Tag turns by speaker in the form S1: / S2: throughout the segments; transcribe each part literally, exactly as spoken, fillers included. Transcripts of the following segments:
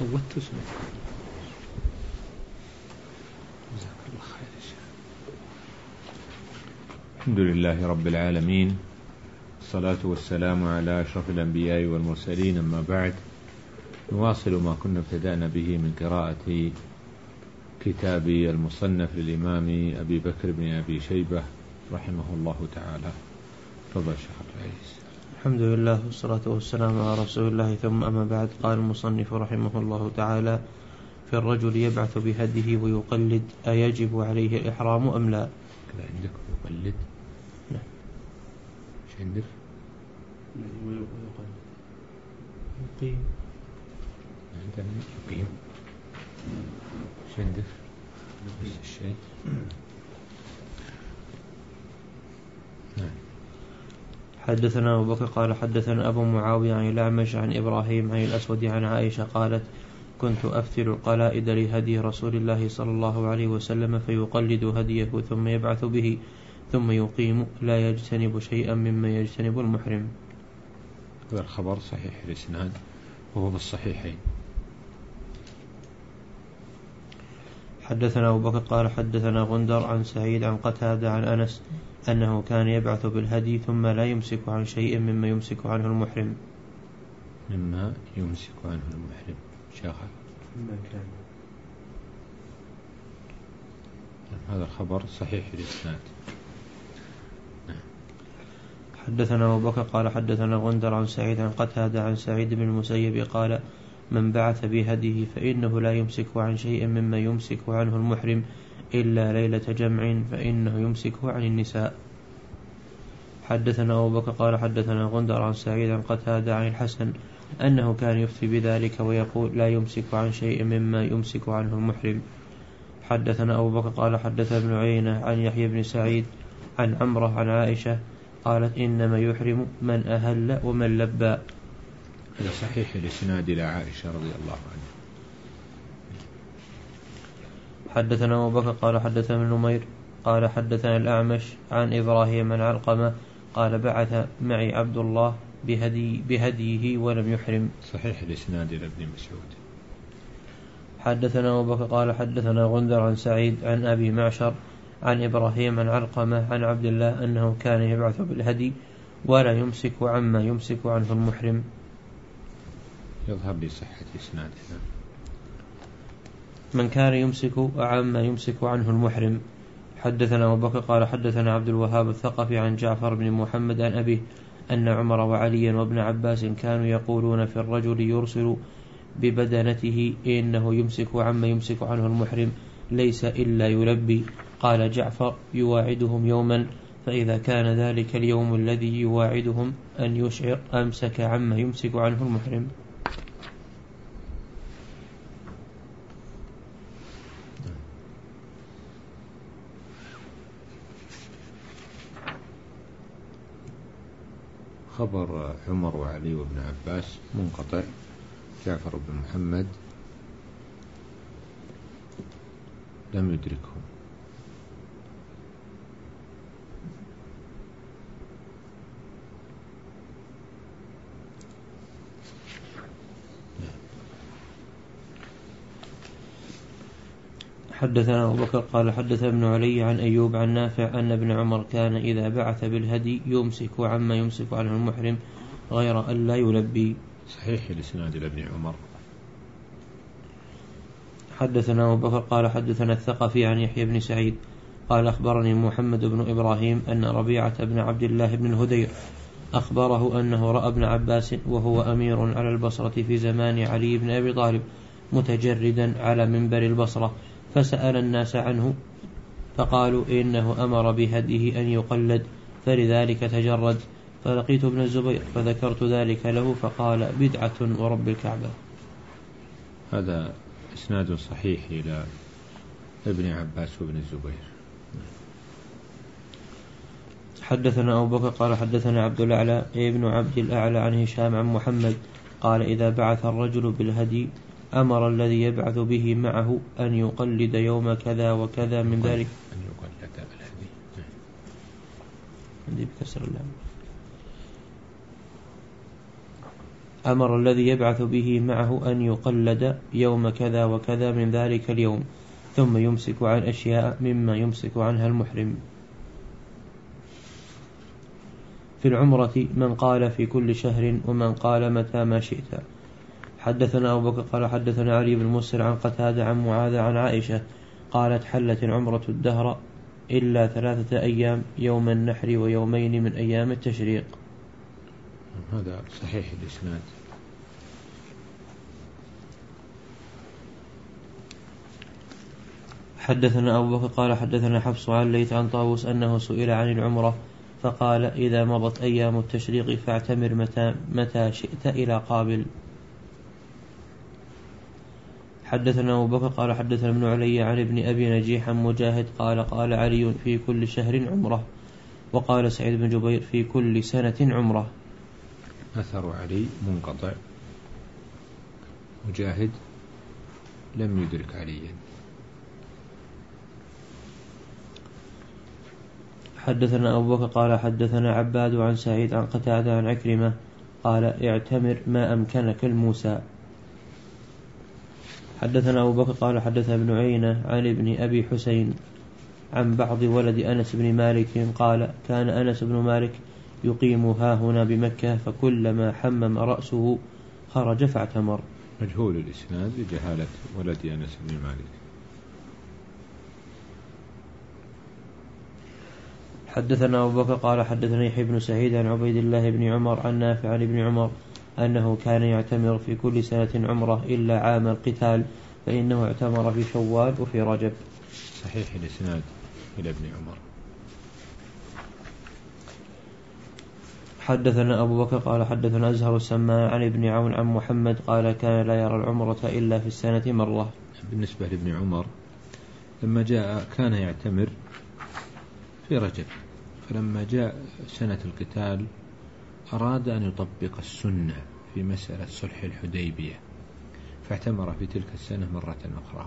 S1: صوتت اسمه. جزاك الله خير. الحمد لله رب العالمين، الصلاة والسلام على أشرف الأنبياء والمرسلين، أما بعد. نواصل ما كنا ابتدأنا به من قراءة كتاب المصنف للإمام أبي بكر بن أبي شيبة رحمه الله تعالى. تفضل شيخ عبد العزيز.
S2: الحمد لله والصلاة والسلام على رسول الله، ثم أما بعد. قال المصنف رحمه الله تعالى: في الرجل يبعث بهديه ويقلد، أيجب عليه الإحرام أم لا؟
S1: كذا عندك يقلد؟
S2: نعم.
S1: ايش عندك؟
S2: يقيم.
S1: عندنا يقيم. ايش عندك؟ نفس الشيء. نعم.
S2: حدثنا أبو بكر قال حدثنا أبو معاوية عن الأعمش عن إبراهيم عن الأسود عن عائشة قالت: كنت أفتل القلائد لهدي رسول الله صلى الله عليه وسلم فيقلد هديه ثم يبعث به ثم يقيم، لا يجتنب شيئا مما يجتنب المحرم.
S1: هذا الخبر صحيح الإسناد وهو بالصحيحين.
S2: حدثنا أبو بكر قال حدثنا غندر عن سعيد عن قتادة عن أنس أنه كان يبعث بالهدي ثم لا يمسك عن شيء مما يمسك عنه المحرم.
S1: مما يمسك عنه المحرم شاخر
S2: ما كان.
S1: هذا الخبر صحيح الإسناد.
S2: حدثنا أبو بكر قال حدثنا غندر عن سعيد عن قتادة عن سعيد بن المسيب قال: من بعث بهديه فإنه لا يمسك عن شيء مما يمسك عنه المحرم إلا ليلة جمع فإنه يمسكه عن النساء. حدثنا أبو بكر قال حدثنا غندر عن سعيد عن قتادة عن الحسن أنه كان يفتي بذلك ويقول: لا يمسك عن شيء مما يمسك عنه المحرم. حدثنا أبو بكر قال حدثنا ابن عيينة عن يحيى بن سعيد عن عمرة عن عائشة قالت: إنما يحرم من أهل ومن لبى.
S1: هذا صحيح الإسناد إلى عائشة رضي الله عنها.
S2: حدثنا أبو بكر قال حدثنا ابن نمير قال حدثنا الأعمش عن إبراهيم عن علقمة قال: بعث معي عبد الله بهدي بهديه ولم يحرم.
S1: صحيح الإسناد إلى ابن مسعود.
S2: حدثنا أبو بكر قال حدثنا غندر عن سعيد عن أبي معشر عن إبراهيم عن علقمة عن عبد الله أنه كان يبعث بالهدي ولا يمسك عما يمسك عنه المحرم.
S1: يظهر لي صحة إسنادنا.
S2: من كان يمسك عما يمسك عنه المحرم. حدثنا أبو بكر قال حدثنا عبد الوهاب الثقفي عن جعفر بن محمد عن أبيه أن عمر وعليا وابن عباس كانوا يقولون في الرجل يرسل ببدنته إنه يمسك عما يمسك عنه المحرم ليس إلا يلبي. قال جعفر: يواعدهم يوما، فإذا كان ذلك اليوم الذي يواعدهم أن يشعر أمسك عما يمسك عنه المحرم.
S1: خبر عمر وعلي وابن عباس منقطع. جعفر بن محمد لم يدركه.
S2: حدثنا أبو بكر قال حدث ابن علي عن أيوب عن نافع أن ابن عمر كان إذا بعث بالهدي يمسك عما يمسك عنه المحرم غير أن لا يلبي.
S1: صحيح الإسناد إلى ابن عمر.
S2: حدثنا أبو بكر قال حدثنا الثقفي عن يحيى بن سعيد قال أخبرني محمد بن إبراهيم أن ربيعة بن عبد الله بن الهدير أخبره أنه رأى ابن عباس وهو أمير على البصرة في زمان علي بن أبي طالب متجردا على منبر البصرة، فسأل الناس عنه فقالوا إنه أمر بهديه أن يقلد فلذلك تجرد، فلقيت ابن الزبير فذكرت ذلك له فقال: بدعة ورب الكعبة.
S1: هذا إسناد صحيح إلى ابن عباس وابن الزبير.
S2: حدثنا أبو بكر قال حدثنا عبد الأعلى ابن عبد الأعلى عن هشام عن محمد قال: إذا بعث الرجل بالهدي أمر الذي يبعث به معه أن يقلد يوم كذا وكذا من ذلك.
S1: أن يقلد بالهدي
S2: عندي بكسر اللام. أمر الذي يبعث به معه أن يقلد يوم كذا وكذا من ذلك اليوم، ثم يمسك عن أشياء مما يمسك عنها المحرم. في العمرة من قال في كل شهر ومن قال متى ما شئت. حدثنا أبو بكر قال حدثنا علي بن مسر عن قتادة عن معاذ عن عائشة قالت حلت العمرة الدهر إلا ثلاثة أيام، يوم النحر ويومين من أيام التشريق.
S1: هذا صحيح الإسناد.
S2: حدثنا أبو بكر قال حدثنا حفص عن ليث عن طاووس أنه سئل عن العمرة فقال إذا مضت أيام التشريق فاعتمر متى, متى شئت إلى قابل. حدثنا أبو بكر قال حدثنا ابن علي عن ابن أبي نجيح عن مجاهد قال قال علي في كل شهر عمرة، وقال سعيد بن جبير في كل سنة عمرة.
S1: أثر علي منقطع، مجاهد لم يدرك عليا.
S2: حدثنا أبو بكر قال حدثنا عباد عن سعيد عن قتادة عن عكرمة قال اعتمر ما أمكنك الموسى. حدثنا أبو بكر قال حدثنا ابن عيينة عن ابن أبي حسين عن بعض ولد أنس بن مالك قال كان أنس بن مالك يقيم ها هنا بمكة، فكلما حمم رأسه خرج فاعتمر.
S1: مجهول الإسناد لجهالة ولد أنس بن مالك.
S2: حدثنا أبو بكر قال حدثنا يحيى بن سعيد عن عبيد الله بن عمر عن نافع عن ابن عمر أنه كان يعتمر في كل سنة عمرة إلا عام القتال، فإنه اعتمر في شوال وفي رجب.
S1: صحيح الإسناد إلى ابن عمر.
S2: حدثنا أبو بكر قال حدثنا أزهر السماء عن ابن عون عن محمد قال كان لا يرى العمرة إلا في السنة مرة.
S1: بالنسبة لابن عمر لما جاء كان يعتمر في رجب، فلما جاء سنة القتال أراد أن يطبق السنة في مسألة صلح الحديبية، فاعتمر في تلك السنة مرة أخرى.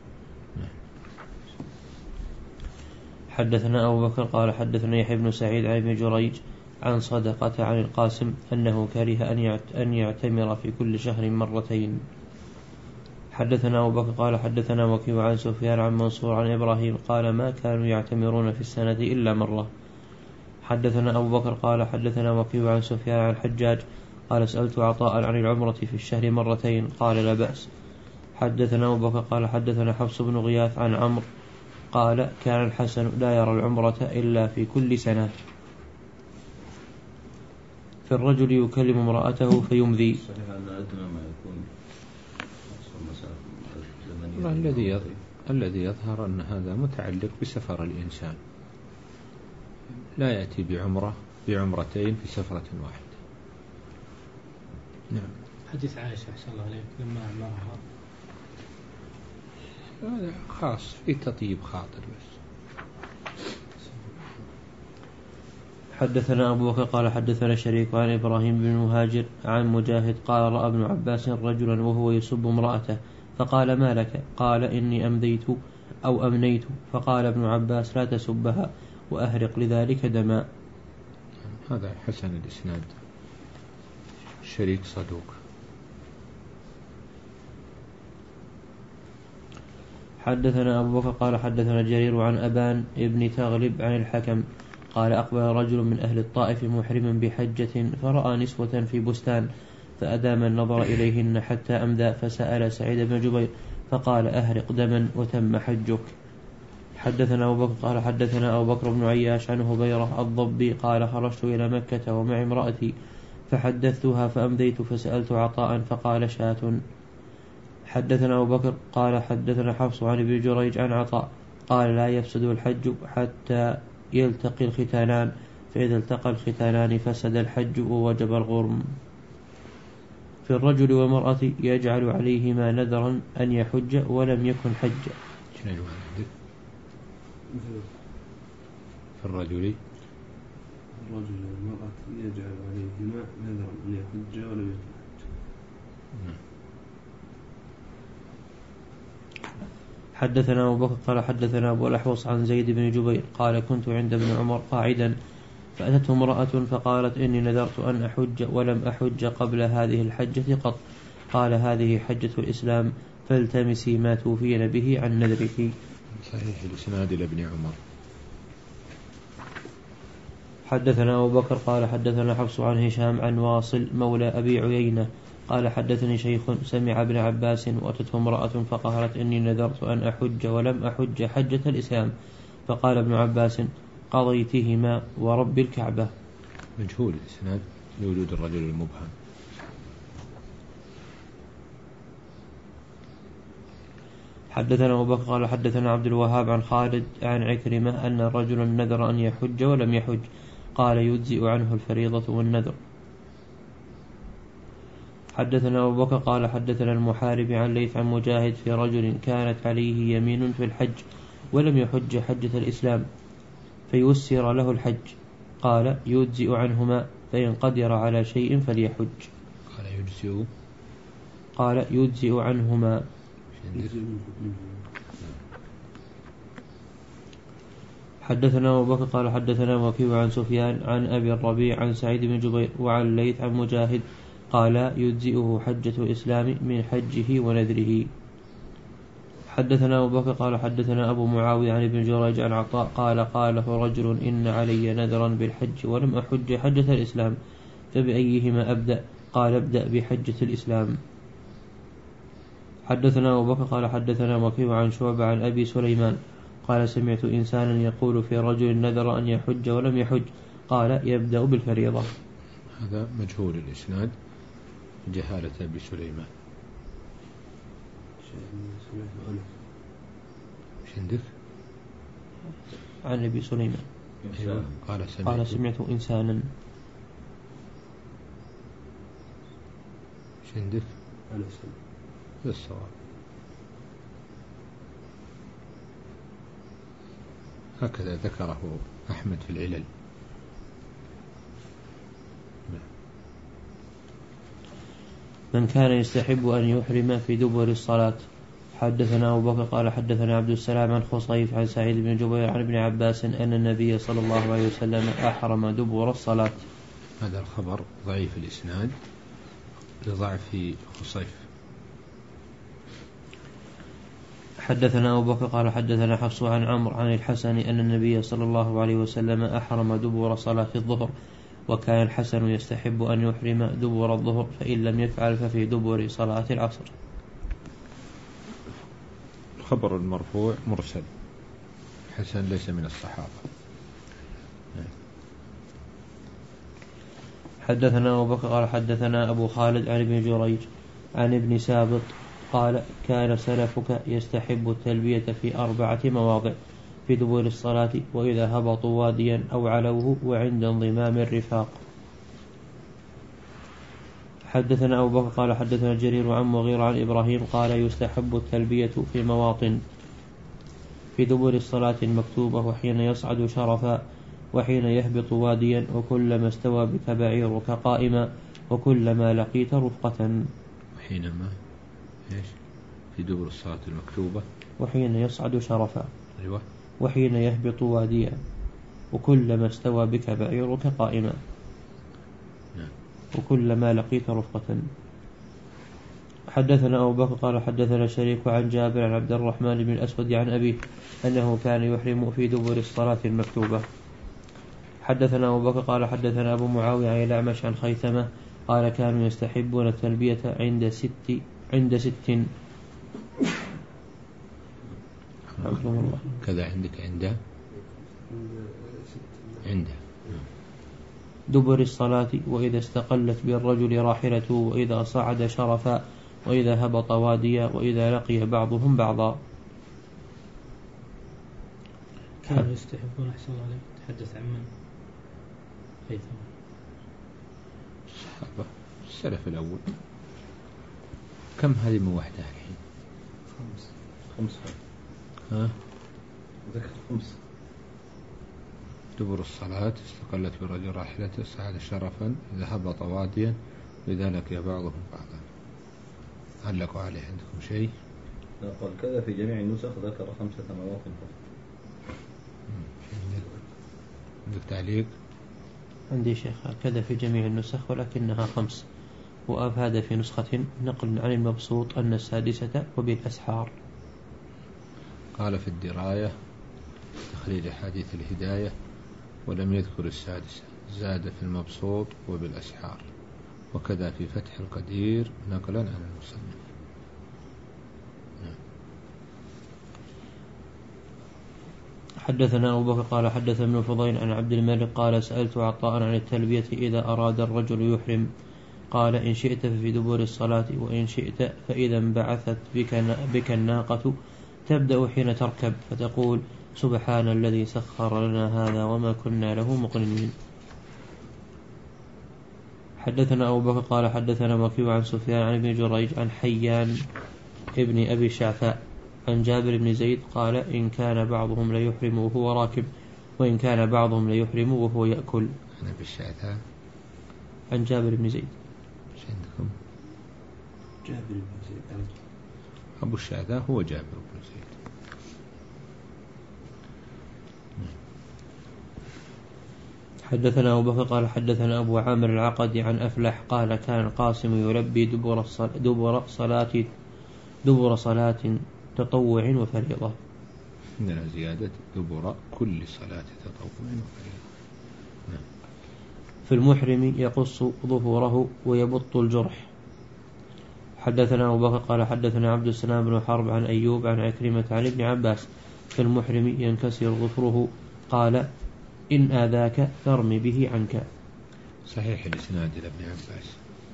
S2: حدثنا أبو بكر قال حدثنا يحيى بن سعيد عن ابن جريج عن صدقة عن القاسم أنه كره أن يعتمر في كل شهر مرتين. حدثنا أبو بكر قال حدثنا وكيع عن سفيان عن منصور عن إبراهيم قال ما كانوا يعتمرون في السنة إلا مرة. حدثنا أبو بكر قال حدثنا وكيع عن سفيان عن الحجاج قال سألت عطاء عن العمرة في الشهر مرتين قال لا بأس. حدثنا أبو بكر قال حدثنا حفص بن غياث عن عمرو قال كان الحسن لا يرى العمرة إلا في كل سنة. في الرجل يكلم امرأته فيمذي.
S1: الذي الذي يظهر أن هذا متعلق بسفر الإنسان، لا يأتي بعمرة بعمرتين في سفرة واحدة.
S3: نعم. حديث عائشة أحسن الله عليك لما أعمرها
S1: هذا خاص في تطيب خاطر بس.
S2: حدثنا أبو بكر قال حدثنا شريك عن إبراهيم بن مهاجر عن مجاهد قال رأى ابن عباس رجلا وهو يسب امرأته فقال ما لك؟ قال إني أمديت أو أمنيت. فقال ابن عباس لا تسبها وأهرق لذلك دماء.
S1: هذا حسن الإسناد، شريك صدوق.
S2: حدثنا أبو بكر قال حدثنا جرير عن أبان ابن تغلب عن الحكم قال أقبل رجل من أهل الطائف محرم بحجة فرأى نسوة في بستان فأدام النظر إليهن حتى أمدى، فسأل سعيد بن جبير فقال أهرق دما وتم حجك. حدثنا أبو بكر قال حدثنا أبو بكر بن عياش عن هبيرة الضبي قال خرجت إلى مكة ومع امرأتي فحدثتها فأمديت فسألت عطاء فقال شاة. حدثنا أبو بكر قال حدثنا حفص عن ابن جريج عن عطاء قال لا يفسد الحج حتى يلتقي الختانان، فإذا التقى الختانان فسد الحج ووجب الغرم. في الرجل والمرأة يجعل عليهما نذرا أن يحج ولم يكن حج.
S1: في الرجل
S4: الرجل والمرأة يجعل عليهما نذرا أن يحج ولم يكن حج.
S2: حدثنا أبو بكر قال حدثنا أبو الأحوص عن زيد بن جبير قال كنت عند ابن عمر قاعدا فأتته امرأة فقالت إني نذرت أن أحج ولم أحج قبل هذه الحجة قط. قال هذه حجة الإسلام فالتمسي ما توفين به عن نذرك.
S1: صحيح الإسناد إلى ابن عمر.
S2: حدثنا أبو بكر قال حدثنا حفص عن هشام عن واصل مولى أبي عيينة قال حدثني شيخ سمع ابن عباس وأتته امرأة فقالت إني نذرت أن أحج ولم أحج حجة الإسلام. فقال ابن عباس قضيتهما ورب الكعبة.
S1: مجهول الإسناد لوجود الرجل المبهم.
S2: حدثنا أبو بكر قال حدثنا عبد الوهاب عن خالد عن عكرمة أن رجلا نذر أن يحج ولم يحج قال يجزئ عنه الفريضة والنذر. حدثنا أبو بكر قال حدثنا المحارب عن ليث عن مجاهد في رجل كانت عليه يمين في الحج ولم يحج حجة الإسلام فيسر له الحج قال يجزئ عنهما فإن قدر على شيء فليحج.
S1: قال يجزئ
S2: قال يجزئ عنهما. حدثنا أبو بكر قال حدثنا وكيع عن سفيان عن أبي الربيع عن سعيد بن جبير وعن ليث عن مجاهد قال يجزئه حجة الإسلام من حجه ونذره. حدثنا أبو بكر قال حدثنا أبو معاوية عن ابن جريج عن عطاء قال قاله رجل إن علي نذرا بالحج ولم أحج حجة الإسلام فبأيهما أبدأ؟ قال ابدأ بحجة الإسلام. حدثنا أبو بكر قال حدثنا وكيع عن شعبة عن أبي سليمان قال سمعت إنسانا يقول في رجل نذر أن يحج ولم يحج قال يبدأ بالفريضة.
S1: هذا مجهول الإسناد جهالة أبي سليمان. شندك
S2: عن أبي سليمان
S1: قال سمعت,
S2: قال سمعت إنسانا.
S1: شندك بالصواب. هكذا ذكره أحمد في العلل.
S2: من كان يستحب أن يحرم في دبر الصلاة. حدثنا أبو بكر قال حدثنا عبد السلام عن خصيف عن سعيد بن جبير عن ابن عباس أن النبي صلى الله عليه وسلم أحرم دبر الصلاة.
S1: هذا الخبر ضعيف الإسناد لضعف خصيف.
S2: حدثنا أبو بكر قال حدثنا حفص عن عمرو عن الحسن أن النبي صلى الله عليه وسلم أحرم دبر صلاة الظهر وكان الحسن يستحب أن يحرم دبر الظهر فإن لم يفعل ففي دبر صلاة العصر.
S1: الخبر المرفوع مرسل حسن ليس من الصحابة.
S2: حدثنا أبو بكر قال حدثنا أبو خالد عن ابن جريج عن ابن سابط قال كان سلفك يستحب التلبية في أربعة مواضع في دبر الصلاة وإذا هبطوا واديا أو علوه وعند انضمام الرفاق. حدثنا أبو بكر قال حدثنا جرير عن مغيرة عن إبراهيم قال يستحب التلبية في مواطن في دبر الصلاة المكتوبة وحين يصعد شرفا وحين يهبط واديا وكلما استوى بك بعيرك قائما وكلما لقيت رفقة.
S1: وحينما إيش في دبر الصلاة المكتوبة
S2: وحين يصعد شرفا
S1: أيوة
S2: وحين يهبط واديا وكلما استوى بك بعيرك قائما وكلما لقيت رفقة. حدثنا أبو بكر قال حدثنا شريك عن جابر عن عبد الرحمن بن الأسود عن أبيه أنه كان يحرم في دبر الصلاة المكتوبة. حدثنا أبو بكر قال حدثنا أبو معاوية عن الأعمش عن خيثمة قال كانوا يستحبون التلبية عند ست عند ست الله.
S1: كذا عندك عنده عنده
S2: دبر الصلاة وإذا استقلت بالرجل راحلته وإذا صعد شرفا وإذا هبط واديا وإذا لقي بعضهم بعضا.
S3: كانوا يستحبون أحسن الله عليك تحدث عن من خيثمة
S1: الصحابة السلف الأول. كم هذه من وحدة الحين؟
S4: خمس خمس
S1: ها
S4: ذكر خمس.
S1: دبر الصلاة استقلت بالرجل راحلته صعد شرفا إذا هبط واديا وإذا لقي بعضهم بعضا. علقوا عليه عندكم شيء؟
S5: لا قال كذا في جميع النسخ ذكر خمسة مواطن فقط.
S1: عندك تعليق؟
S2: عندي شيخ كذا في جميع النسخ ولكنها خمس، وأفاد في نسخة نقل عن المبسوط أن السادسة وبالأسحار.
S1: قال في الدراية تخريج حديث الهداية ولم يذكر السادسة، زاد في المبسوط وبالأسحار، وكذا في فتح القدير نقلا عن المصنف.
S2: حدثنا أبو بكر قال حدث ابن فضيل عن عبد الملك قال سألت عطاء عن التلبية إذا أراد الرجل يحرم، قال إن شئت ففي دبور الصلاة، وإن شئت فإذا انبعثت بك, بك الناقة تبدأ حين تركب فتقول سبحان الذي سخر لنا هذا وما كنا له مقرنين. حدثنا أبو بكر قال حدثنا وكيع عن سفيان عن ابن جريج عن حيان ابن أبي شعثاء عن جابر بن زيد قال إن كان بعضهم ليحرم وهو راكب، وإن كان بعضهم ليحرم وهو يأكل.
S1: عن أبي الشعثاء
S2: عن جابر بن زيد.
S1: ايش عندكم؟
S4: جابر بن زيد.
S1: أبو الشعثاء هو جابر بن زيد.
S2: حدثنا أبو بكر قال حدثنا أبو عامر العقدي عن أفلح قال كان القاسم يلبي دبر دبر صلاة دبر صلاة تطوع وفريضة.
S1: عندنا زيادة دبر كل صلاة تطوع وفريضة. نعم.
S2: في المحرم يقص ظهوره ويبط الجرح. حدثنا أبو بكر قال حدثنا عبد السلام بن حرب عن أيوب عن عكرمة عن ابن عباس في المحرم ينكسر ظفره قال إن آذاك فارم به عنك.
S1: صحيح الإسناد إلى ابن عباس.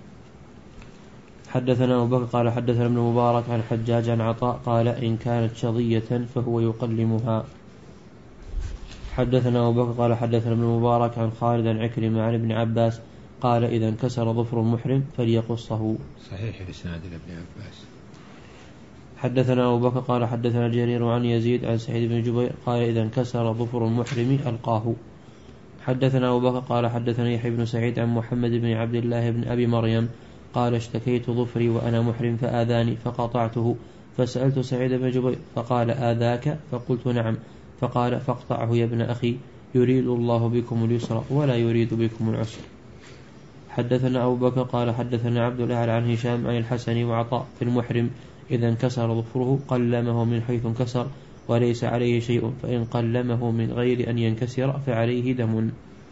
S2: حدثنا أبو بكر قال حدثنا ابن مبارك عن حجاج عن عطاء قال إن كانت شظية فهو يقلمها. حدثنا أبو بكر قال حدثنا ابن مبارك عن خالد عن عكرمة عن ابن عباس قال إذا انكسر ظفر المحرم فليقصه.
S1: صحيح الإسناد إلى ابن عباس.
S2: حدثنا أبو بكر قال حدثنا جرير عن يزيد عن سعيد بن جبير قال إذا انكسر ظفر المحرم ألقاه. حدثنا أبو بكر قال حدثنا يحيى بن سعيد عن محمد بن عبد الله بن أبي مريم قال اشتكيت ظفري وأنا محرم فآذاني فقطعته، فسألت سعيد بن جبير فقال آذاك؟ فقلت نعم، فقال فاقطعه يا ابن أخي يريد الله بكم اليسر ولا يريد بكم العسر. حدثنا أبو بكر قال حدثنا عبد الله عن هشام عن الحسن وعطاء في المحرم إذا انكسر ظفره قلمه من حيث انكسر وليس عليه شيء، فإن قلمه من غير أن ينكسر فعليه دم.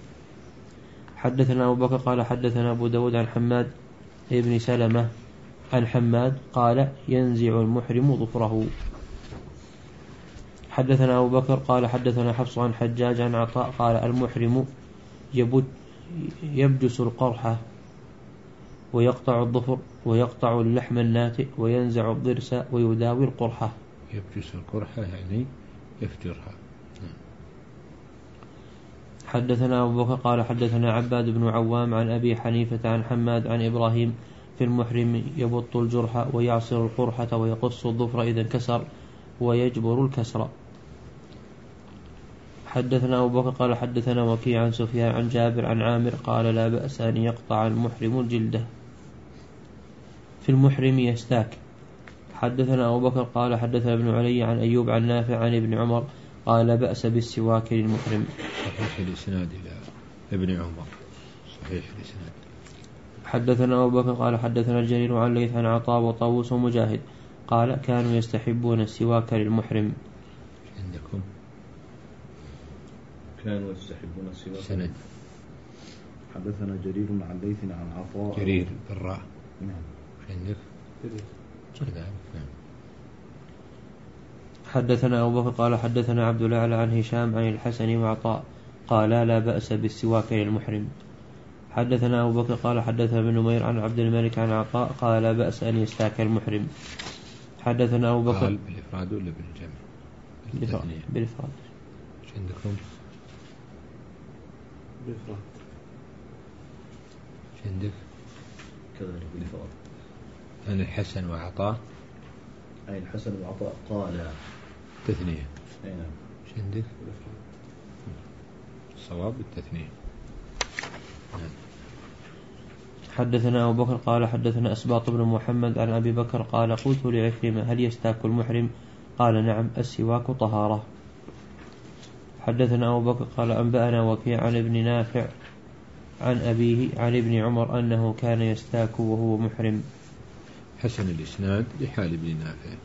S2: حدثنا أبو بكر قال حدثنا أبو داود عن حماد ابن سلمة عن حماد قال ينزع المحرم ظفره. حدثنا أبو بكر قال حدثنا حفص عن حجاج عن عطاء قال المحرم يبجس القرحة ويقطع الظفر ويقطع اللحم الناتئ وينزع الضرس ويداوي القرحة.
S1: يبجس القرحة يعني يفجرها.
S2: حدثنا أبو بكر قال حدثنا عباد بن عوام عن أبي حنيفة عن حماد عن إبراهيم في المحرم يبط الجرح ويعصر القرحة ويقص الظفر إذا انكسر ويجبر الكسر. حدثنا أبو بكر قال حدثنا وكيع عن سفيان عن جابر عن عامر قال لا بأس أن يقطع المحرم الجلدة في المحرم يستاك. حدثنا أبو بكر قال حدثنا ابن علي عن أيوب عن نافع عن ابن عمر قال لا بأس بالسواك للمحرم.
S1: صحيح الإسناد إلى ابن عمر. صحيح الإسناد.
S2: حدثنا أبو بكر قال حدثنا الجرير عن ليث عن عطاء وطاووس ومجاهد قال كانوا يستحبون السواك للمحرم.
S1: عندكم
S5: كانوا يستحبون السواك.
S1: سند.
S5: حدثنا جرير عن ليث عن عطاء.
S1: جرير بالراء.
S5: نعم.
S1: عندك كذلك. نعم.
S2: حدثنا أبو بكر قال حدثنا عبد الأعلى عن هشام عن الحسن وعطاء قال لا بأس بالسواك للمحرم. حدثنا أبو بكر قال حدثنا ابن نمير عن عبد الملك عن عطاء قال لا بأس أن يستاك المحرم. حدثنا أبو بكر
S1: قال بالإفراد ولا بالجمع؟
S2: بالإفراد. بالإفراد.
S1: ايش عندكم؟
S4: بالإفراد.
S1: ايش عندك؟
S5: كذلك بالإفراد.
S1: عن الحسن وعطاء.
S5: أي الحسن وعطاء قال
S1: تثنية.
S5: أي نعم.
S1: ايش عندك؟ الصواب بالتثنية. نعم.
S2: حدثنا أبو بكر قال حدثنا أسباط بن محمد عن أبي بكر قال قلت لعكرمة هل يستاك المحرم؟ قال نعم السواك طهارة. حدثنا أبو بكر قال أنبأنا وكيع عن ابن نافع عن أبيه عن ابن عمر أنه كان يستاك وهو محرم.
S1: حسن الإسناد لحال ابن نافع.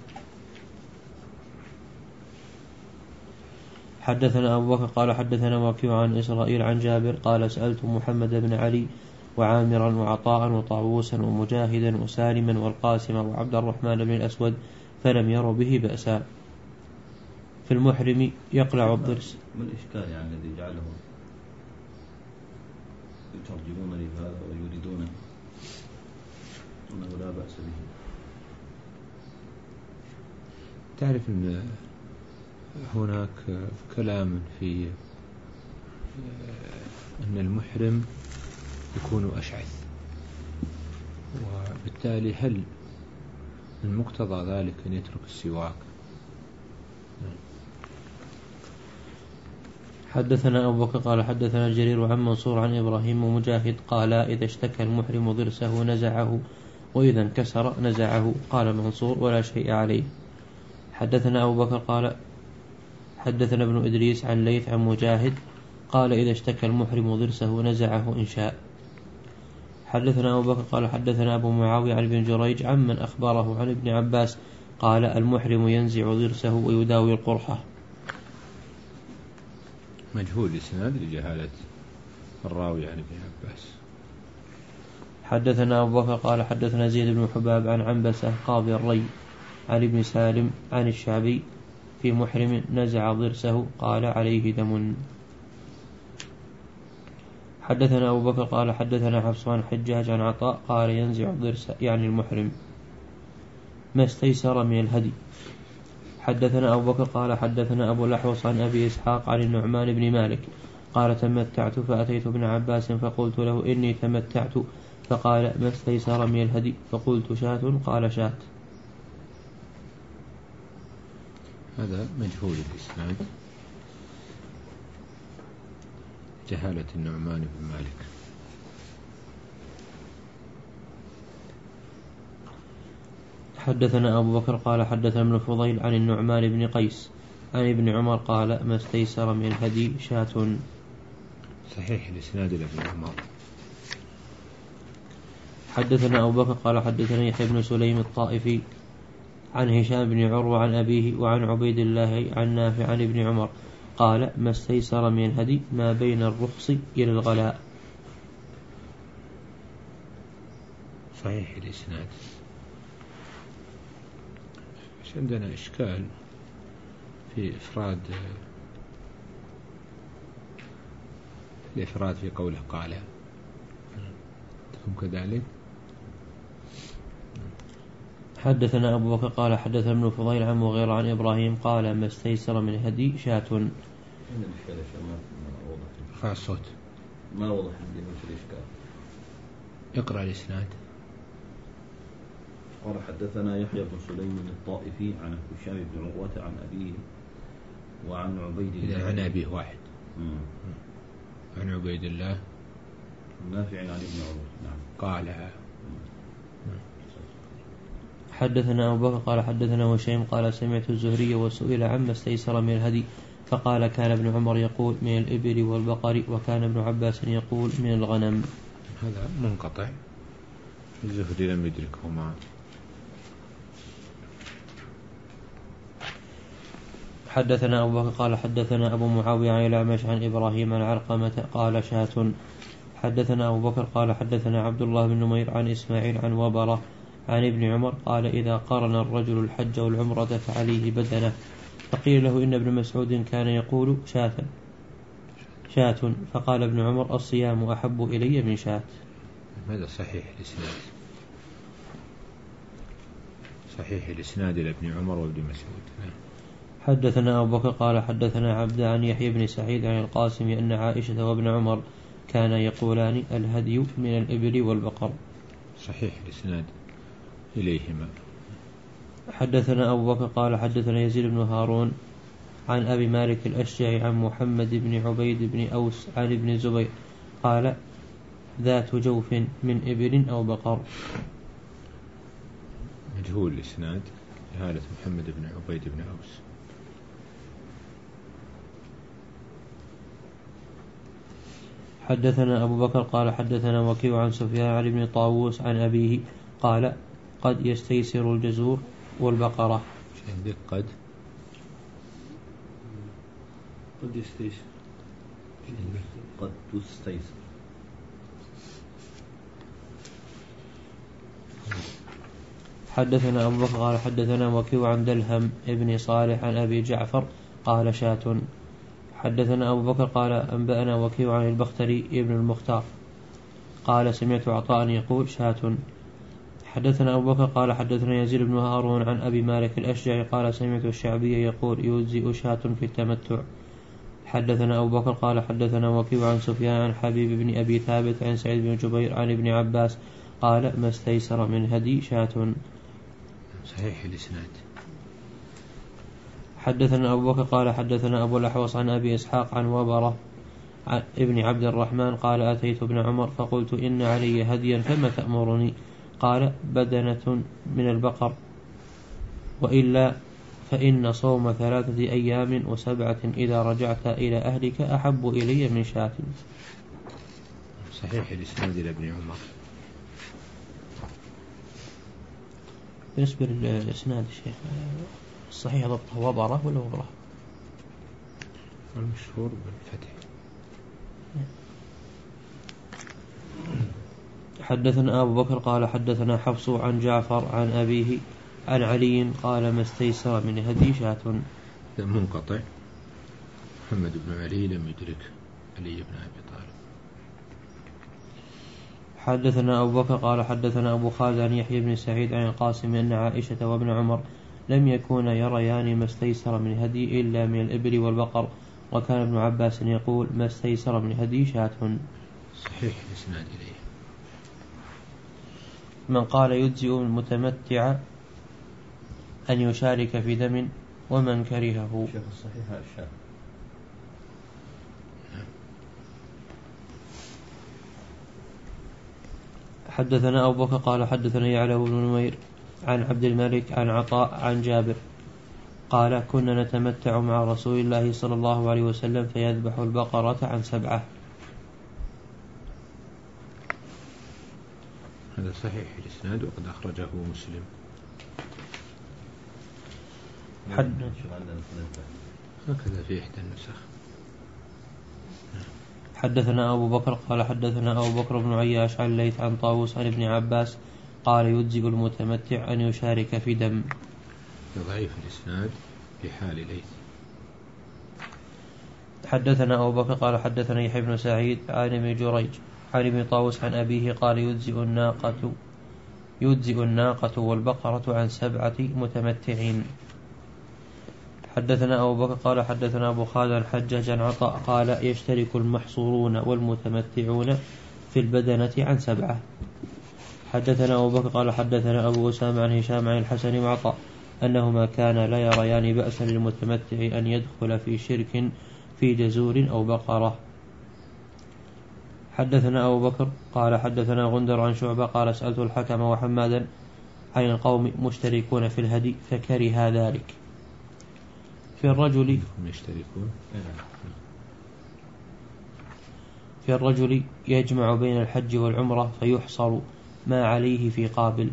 S2: حدثنا أبو بكر قال حدثنا وكيع عن إسرائيل عن جابر قال سألت محمد بن علي وعامرا وعطاء وطاووسا ومجاهدا وسالما والقاسم وعبد الرحمن بن الأسود فلم يروا به بأسا. في المحرم يقلع الضرس.
S5: ما الإشكال يعني الذي جعله يترجمون لهذا ويريدون أنه لا بأس به؟
S1: تعرف أن هناك كلام في أن المحرم يكون أشعث، وبالتالي هل من مقتضى ذلك أن يترك السواك؟
S2: حدثنا أبو بكر قال حدثنا جرير عن منصور عن إبراهيم ومجاهد قال إذا اشتكى المحرم ضرسه نزعه وإذا انكسر نزعه. قال منصور ولا شيء عليه. حدثنا أبو بكر قال حدثنا ابن إدريس عن ليث عن مجاهد قال إذا اشتكى المحرم ضرسه نزعه إن شاء. حدثنا أبو بكر قال حدثنا أبو معاوية عن ابن جريج عمن أخبره عن ابن عباس قال المحرم ينزع ضرسه ويداوي القرحة.
S1: مجهول الإسناد لجهالة الراوي عن ابن عباس.
S2: حدثنا أبو بكر قال حدثنا زيد بن حباب عن عنبسة قاضي الري عن ابن سالم عن الشعبي في محرم نزع ضرسه قال عليه دم. حدثنا أبو بكر قال حدثنا حفص عن حجاج عن عطاء قال ينزع الضرس يعني المحرم ما استيسر من الهدي. حدثنا أبو بكر قال حدثنا أبو الأحوص عن أبي إسحاق عن النعمان بن مالك قال تمتعت فأتيت ابن عباس فقلت له إني تمتعت فقال ما استيسر من الهدي فقلت شاة قال شاة.
S1: هذا مجهول الإسناد جهالة النعمان بن مالك.
S2: حدثنا أبو بكر قال حدثنا ابن فضيل عن النعمان بن قيس عن ابن عمر قال ما استيسر من الهدي شاة.
S1: صحيح الإسناد لابن عمر.
S2: حدثنا أبو بكر قال حدثنا يحيى بن سليم الطائفي عن هشام بن عروة عن أبيه وعن عبيد الله عن نافع عن ابن عمر قال ما استيسر من الهدي ما بين الرخص إلى الغلاء.
S1: صحيح الإسناد. عندنا إشكال في إفراد الإفراد في قوله قال تكون كذلك.
S2: حدثنا أبو بكر قال حدثنا ابن فضيل عن مغيرة عن إبراهيم قال ما استيسر من الهدي شاة.
S1: رفع الصوت
S5: ما وضح عندي وش الإشكال.
S1: اقرأ الإسناد.
S5: قال حدثنا يحيى بن سليم الطائفي عن هشام بن عروة عن أبيه وعن عبيد الله
S1: عن أبيه واحد
S5: مم.
S1: عن عبيد الله
S5: نافع عن ابن عمر. نعم.
S1: قال
S2: حدثنا أبو بكر قال حدثنا هشيم قال سمعت الزهري وسئل عما استيسر من الهدي فقال كان ابن عمر يقول من الإبل والبقر وكان ابن عباس يقول من الغنم.
S1: هذا منقطع الزهري لم يدركهما.
S2: حدثنا أبو بكر قال حدثنا أبو معاوية عن الأعمش عن إبراهيم عن علقمة قال شاة. حدثنا أبو بكر قال حدثنا عبد الله بن نمير عن إسماعيل عن وبرة عن ابن عمر قال إذا قارن الرجل الحج والعمرة فعليه بدنه فقيل له إن ابن مسعود كان يقول شاة شاة فقال ابن عمر الصيام أحب إلي من شاة.
S1: هذا صحيح الإسناد. صحيح الإسناد لابن عمر وابن مسعود.
S2: حدثنا أبو بكر قال حدثنا عبد عن يحيى بن سعيد عن القاسم أن عائشة وابن عمر كان يقولان الهدي من الإبل والبقر.
S1: صحيح الإسناد إليهما.
S2: حدثنا أبو بكر قال حدثنا يزيد بن هارون عن أبي مالك الأشجعي عن محمد بن عبيد بن أوس عن ابن زبير قال ذات جوف من إبل أو بقر.
S1: مجهول الإسناد هالة محمد بن عبيد بن أوس.
S2: حدثنا أبو بكر قال حدثنا وكيع عن سفيان عن ابن طاووس عن أبيه قال قد يستيسر الجزور والبقرة.
S1: عندك قد
S4: قد يستيسر
S5: قد تستيسر.
S2: حدثنا أبو بكر قال حدثنا وكيع عن دلهم ابن صالح عن أبي جعفر قال شاة. حدثنا أبو بكر قال أنبأنا وكيع عن البختري ابن المختار قال سمعت عطاء يقول شاة. حدثنا أبو بكر قال حدثنا يزيد بن هارون عن أبي مالك الأشجعي قال سمعت الشعبي يقول يجزئ شاة في التمتع. حدثنا أبو بكر قال حدثنا وكيع عن سفيان عن حبيب بن أبي ثابت عن سعيد بن جبير عن ابن عباس قال ما استيسر من هدي شاة.
S1: صحيح الإسناد.
S2: حدثنا أبو بكر قال حدثنا أبو الأحوص عن أبي إسحاق عن وبرة ابن عبد الرحمن قال أتيت ابن عمر فقلت إن علي هديا فما تأمرني؟ قال بدنة من البقر وإلا فإن صوم ثلاثة أيام وسبعة إذا رجعت إلى أهلك أحب إلي من شاة.
S1: صحيح الإسناد إلى ابن عمر.
S2: بالنسبة للإسناد الشيخ الصحيح ضبطه وبرة ولا وبرة؟
S1: المشهور بالفتح.
S2: حدثنا أبو بكر قال حدثنا حفص عن جعفر عن أبيه عن علي قال ما استيسر من هدي شاة.
S1: منقطع. محمد بن علي لم يدرك علي بن أبي طالب.
S2: حدثنا أبو بكر قال حدثنا أبو خالد عن يحيى بن سعيد عن القاسم أن عائشة وابن عمر لم يكونا يريان ما استيسر من هدي إلا من الإبل والبقر وكان ابن عباس يقول ما استيسر من هدي شاة.
S1: صحيح الإسناد إليه.
S2: من قال يجزئ المتمتع أن يشارك في دم ومن كرهه.
S5: شيخ الصحيح الشاة.
S2: حدثنا أبو بكر قال حدثنا يعلى بن نمير عن عبد الملك عن عطاء عن جابر قال كنا نتمتع مع رسول الله صلى الله عليه وسلم فيذبح البقرة عن سبعة.
S1: هذا صحيح الإسناد وقد أخرجه مسلم.
S2: حد
S1: هكذا في إحدى النسخ.
S2: حدثنا أبو بكر قال حدثنا أبو بكر بن عياش عن الليث عن طاووس عن ابن عباس قال يجزئ المتمتع أن يشارك في دم.
S1: ضعيف الإسناد في حال ليث.
S2: حدثنا أبو بكر قال حدثنا يحيى بن سعيد عن ابن جريج عن ابن طاووس عن أبيه قال يجزئ الناقة يجزئ الناقة والبقرة عن سبعة متمتعين. حدثنا أبو بكر قال حدثنا أبو خالد عن حجاج عن عطاء قال يشترك المحصورون والمتمتعون في البدنة عن سبعة. حدثنا أبو بكر قال حدثنا أبو أسامة عن هشام عن الحسن وعطاء أنهما كانا لا يريان بأسا للمتمتع أن يدخل في شرك في جزور أو بقرة. حدثنا أبو بكر قال حدثنا غندر عن شعبة قال سألت الحكم وحمادا عن القوم مشتركون في الهدي فكره ذلك. في الرجل
S1: يشتركون
S2: في الرجل يجمع بين الحج والعمرة فيحصر ما عليه في قابل.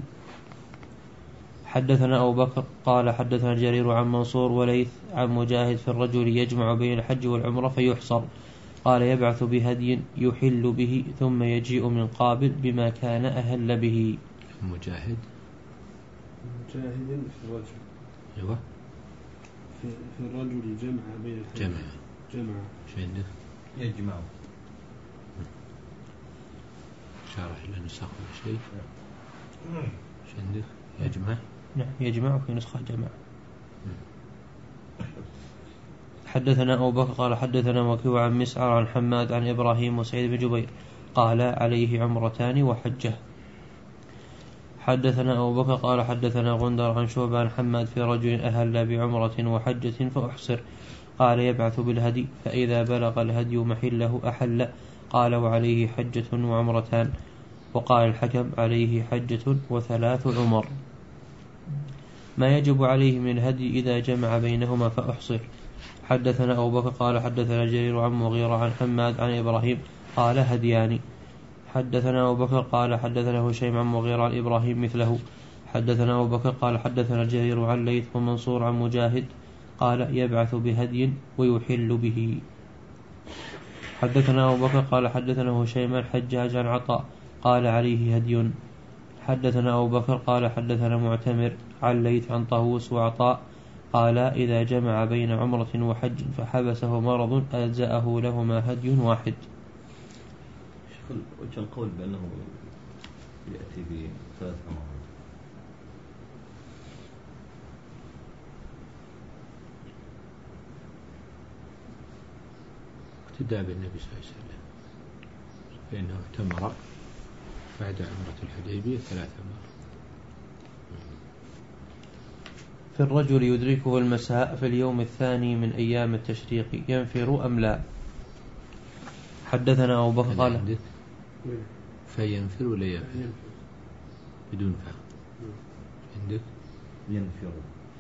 S2: حدثنا أبو بكر قال حدثنا جرير عن منصور وليث عن مجاهد في الرجل يجمع بين الحج والعمرة فيحصر قال يبعث بهدي يحل به ثم يجيء من قابل بما كان أهل به.
S1: مجاهد
S4: مجاهد في الرجل
S1: أيوة
S4: في, في الرجل جمع بين الحج
S1: جمع
S4: جمع
S1: شو عندك؟
S5: يجمع
S1: شارح لنسخ ولا شيء؟ شو عندك؟ يجمع
S2: نعم يجمع في نسخة جمع. حدثنا أبو بكر قال حدثنا وكيع عن مسعر عن حماد عن إبراهيم وسعيد بن جبير قال عليه عمرتان وحجة. حدثنا أبو بكر قال حدثنا غندر عن شعبة عن حماد في رجل أهل بعمرة وحجة فأحصر قال يبعث بالهدي فإذا بلغ الهدي محله أحل قال وعليه حجة وعمرتان. وقال الحكم عليه حجة وثلاث عمر. ما يجب عليه من الهدي إذا جمع بينهما فأحصر. حدثنا أبو بكر قال حدثنا جرير عن مغيرة عن حماد عن إبراهيم قال هديان. حدثنا أبو بكر قال حدثنا هشيم عن مغيرة عن إبراهيم مثله. حدثنا أبو بكر قال حدثنا الجرير عن ليث ومنصور عن مجاهد قال يبعث بهدي ويحل به. حدثنا أبو بكر قال حدثنا هشيم عن حجاج عن عطاء قال عليه هدي. حدثنا أبو بكر قال حدثنا معتمر عن ليث عن طاووس وعطاء قال إذا جمع بين عمرة وحج فحبسه مرض أجزأه لهما هدي واحد.
S5: وجه القول بأنه يأتي بثلاث مرات.
S1: اقتداء بالنبي صلى الله عليه وسلم فإنه اعتمر بعد عمرة الحديبية ثلاث مرات.
S2: في الرجل يدركه المساء في اليوم الثاني من أيام التشريق ينفر أم لا؟ حدثنا أبو بكر قال
S1: عندك فينفر ولا ينفر بدون فاء عندك
S5: ينفر.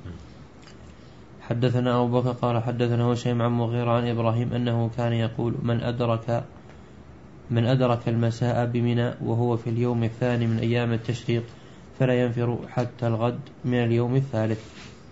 S2: حدثنا أبو بكر قال حدثنا هشيم عن مغيرة عن إبراهيم أنه كان يقول من أدرك من أدرك المساء بمنى وهو في اليوم الثاني من أيام التشريق فلا ينفر حتى الغد من اليوم الثالث.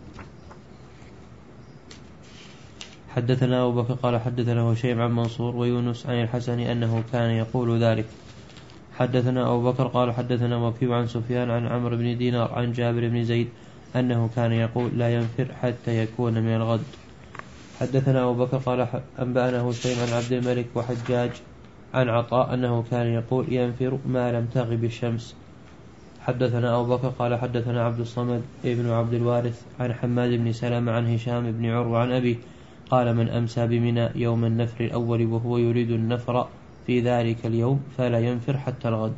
S2: حدثنا أبو بكر قال حدثنا هشيم عن منصور ويونس عن الحسن أنه كان يقول ذلك. حدثنا أبو بكر قال حدثنا وكيع عن سفيان عن عمرو بن دينار عن جابر بن زيد أنه كان يقول لا ينفر حتى يكون من الغد. حدثنا أبو بكر قال أنبأنا هشيم عن عبد الملك وحجاج عن عطاء أنه كان يقول ينفر ما لم تغب الشمس. حدثنا أبو بكر قال حدثنا عبد الصمد ابن عبد الوارث عن حماد بن سلمة عن هشام بن عروة عن أبيه قال من أمسى بمنى يوم النفر الأول وهو يريد النفر في ذلك اليوم فلا ينفر حتى الغد.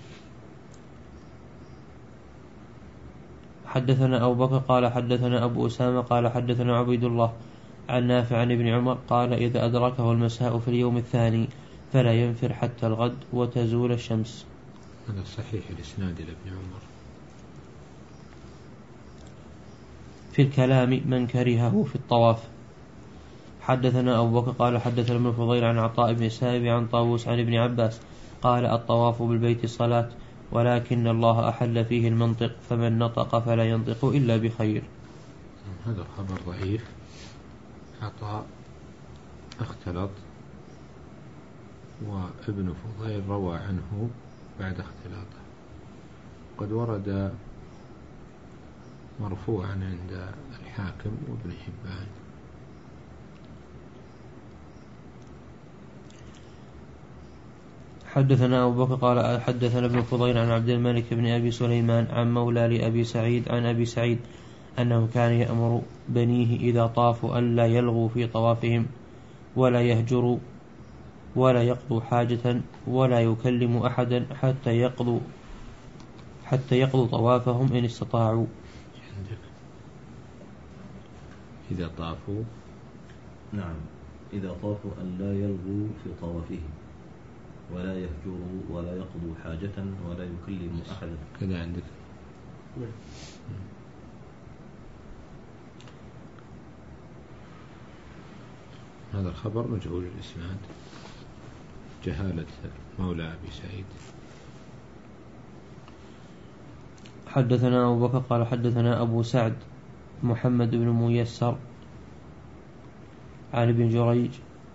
S2: حدثنا أبو بكر قال حدثنا أبو أسامة قال حدثنا عبيد الله عن نافع عن ابن عمر قال إذا أدركه المساء في اليوم الثاني فلا ينفر حتى الغد وتزول الشمس.
S1: هذا صحيح الإسناد لابن عمر.
S2: في الكلام من كرهه في الطواف. حدثنا أبو بكر قال حدثنا ابن فضيل عن عطاء بن سائب عن طاووس عن ابن عباس قال الطواف بالبيت صلاة ولكن الله أحل فيه المنطق فمن نطق فلا ينطق إلا بخير.
S1: هذا خبر ضعيف. عطاء اختلط وابن فضيل روى عنه بعد اختلاطه. قد ورد مرفوعا عند الحاكم وابن حبان.
S2: حدثنا أبو بكر قال حدثنا ابن فضيل عن عبد الملك بن أبي سليمان عن مولى لأبي سعيد عن أبي سعيد أنه كان يأمر بنيه إذا طافوا ألا يلغوا في طوافهم ولا يهجروا ولا يقضوا حاجة ولا يكلم أحدا حتى يقضوا حتى يقضوا طوافهم إن استطاعوا.
S1: إذا طافوا
S5: نعم إذا طافوا ألا يلغوا في طوافهم ولا يهجروا ولا يقضوا حاجة ولا يكلموا أحدا.
S1: كذا عندك. هذا الخبر مجهول الإسناد جهالة مولى أبي سعيد.
S2: حدثنا أبو بكر قال حدثنا أبو سعد محمد بن ميسر عن ابن جريج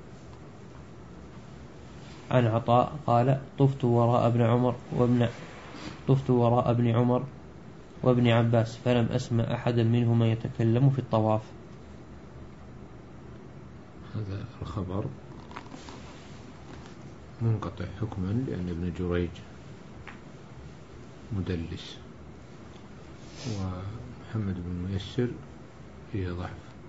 S2: عن عطاء قال طفت وراء ابن عمر وابن طفت وراء ابن عمر وابن عباس فلم أسمع أحدا منهما يتكلم في الطواف.
S1: هذا الخبر منقطع حكما لأن ابن جريج مدلس ومحمد بن ميسر فيه ضعف.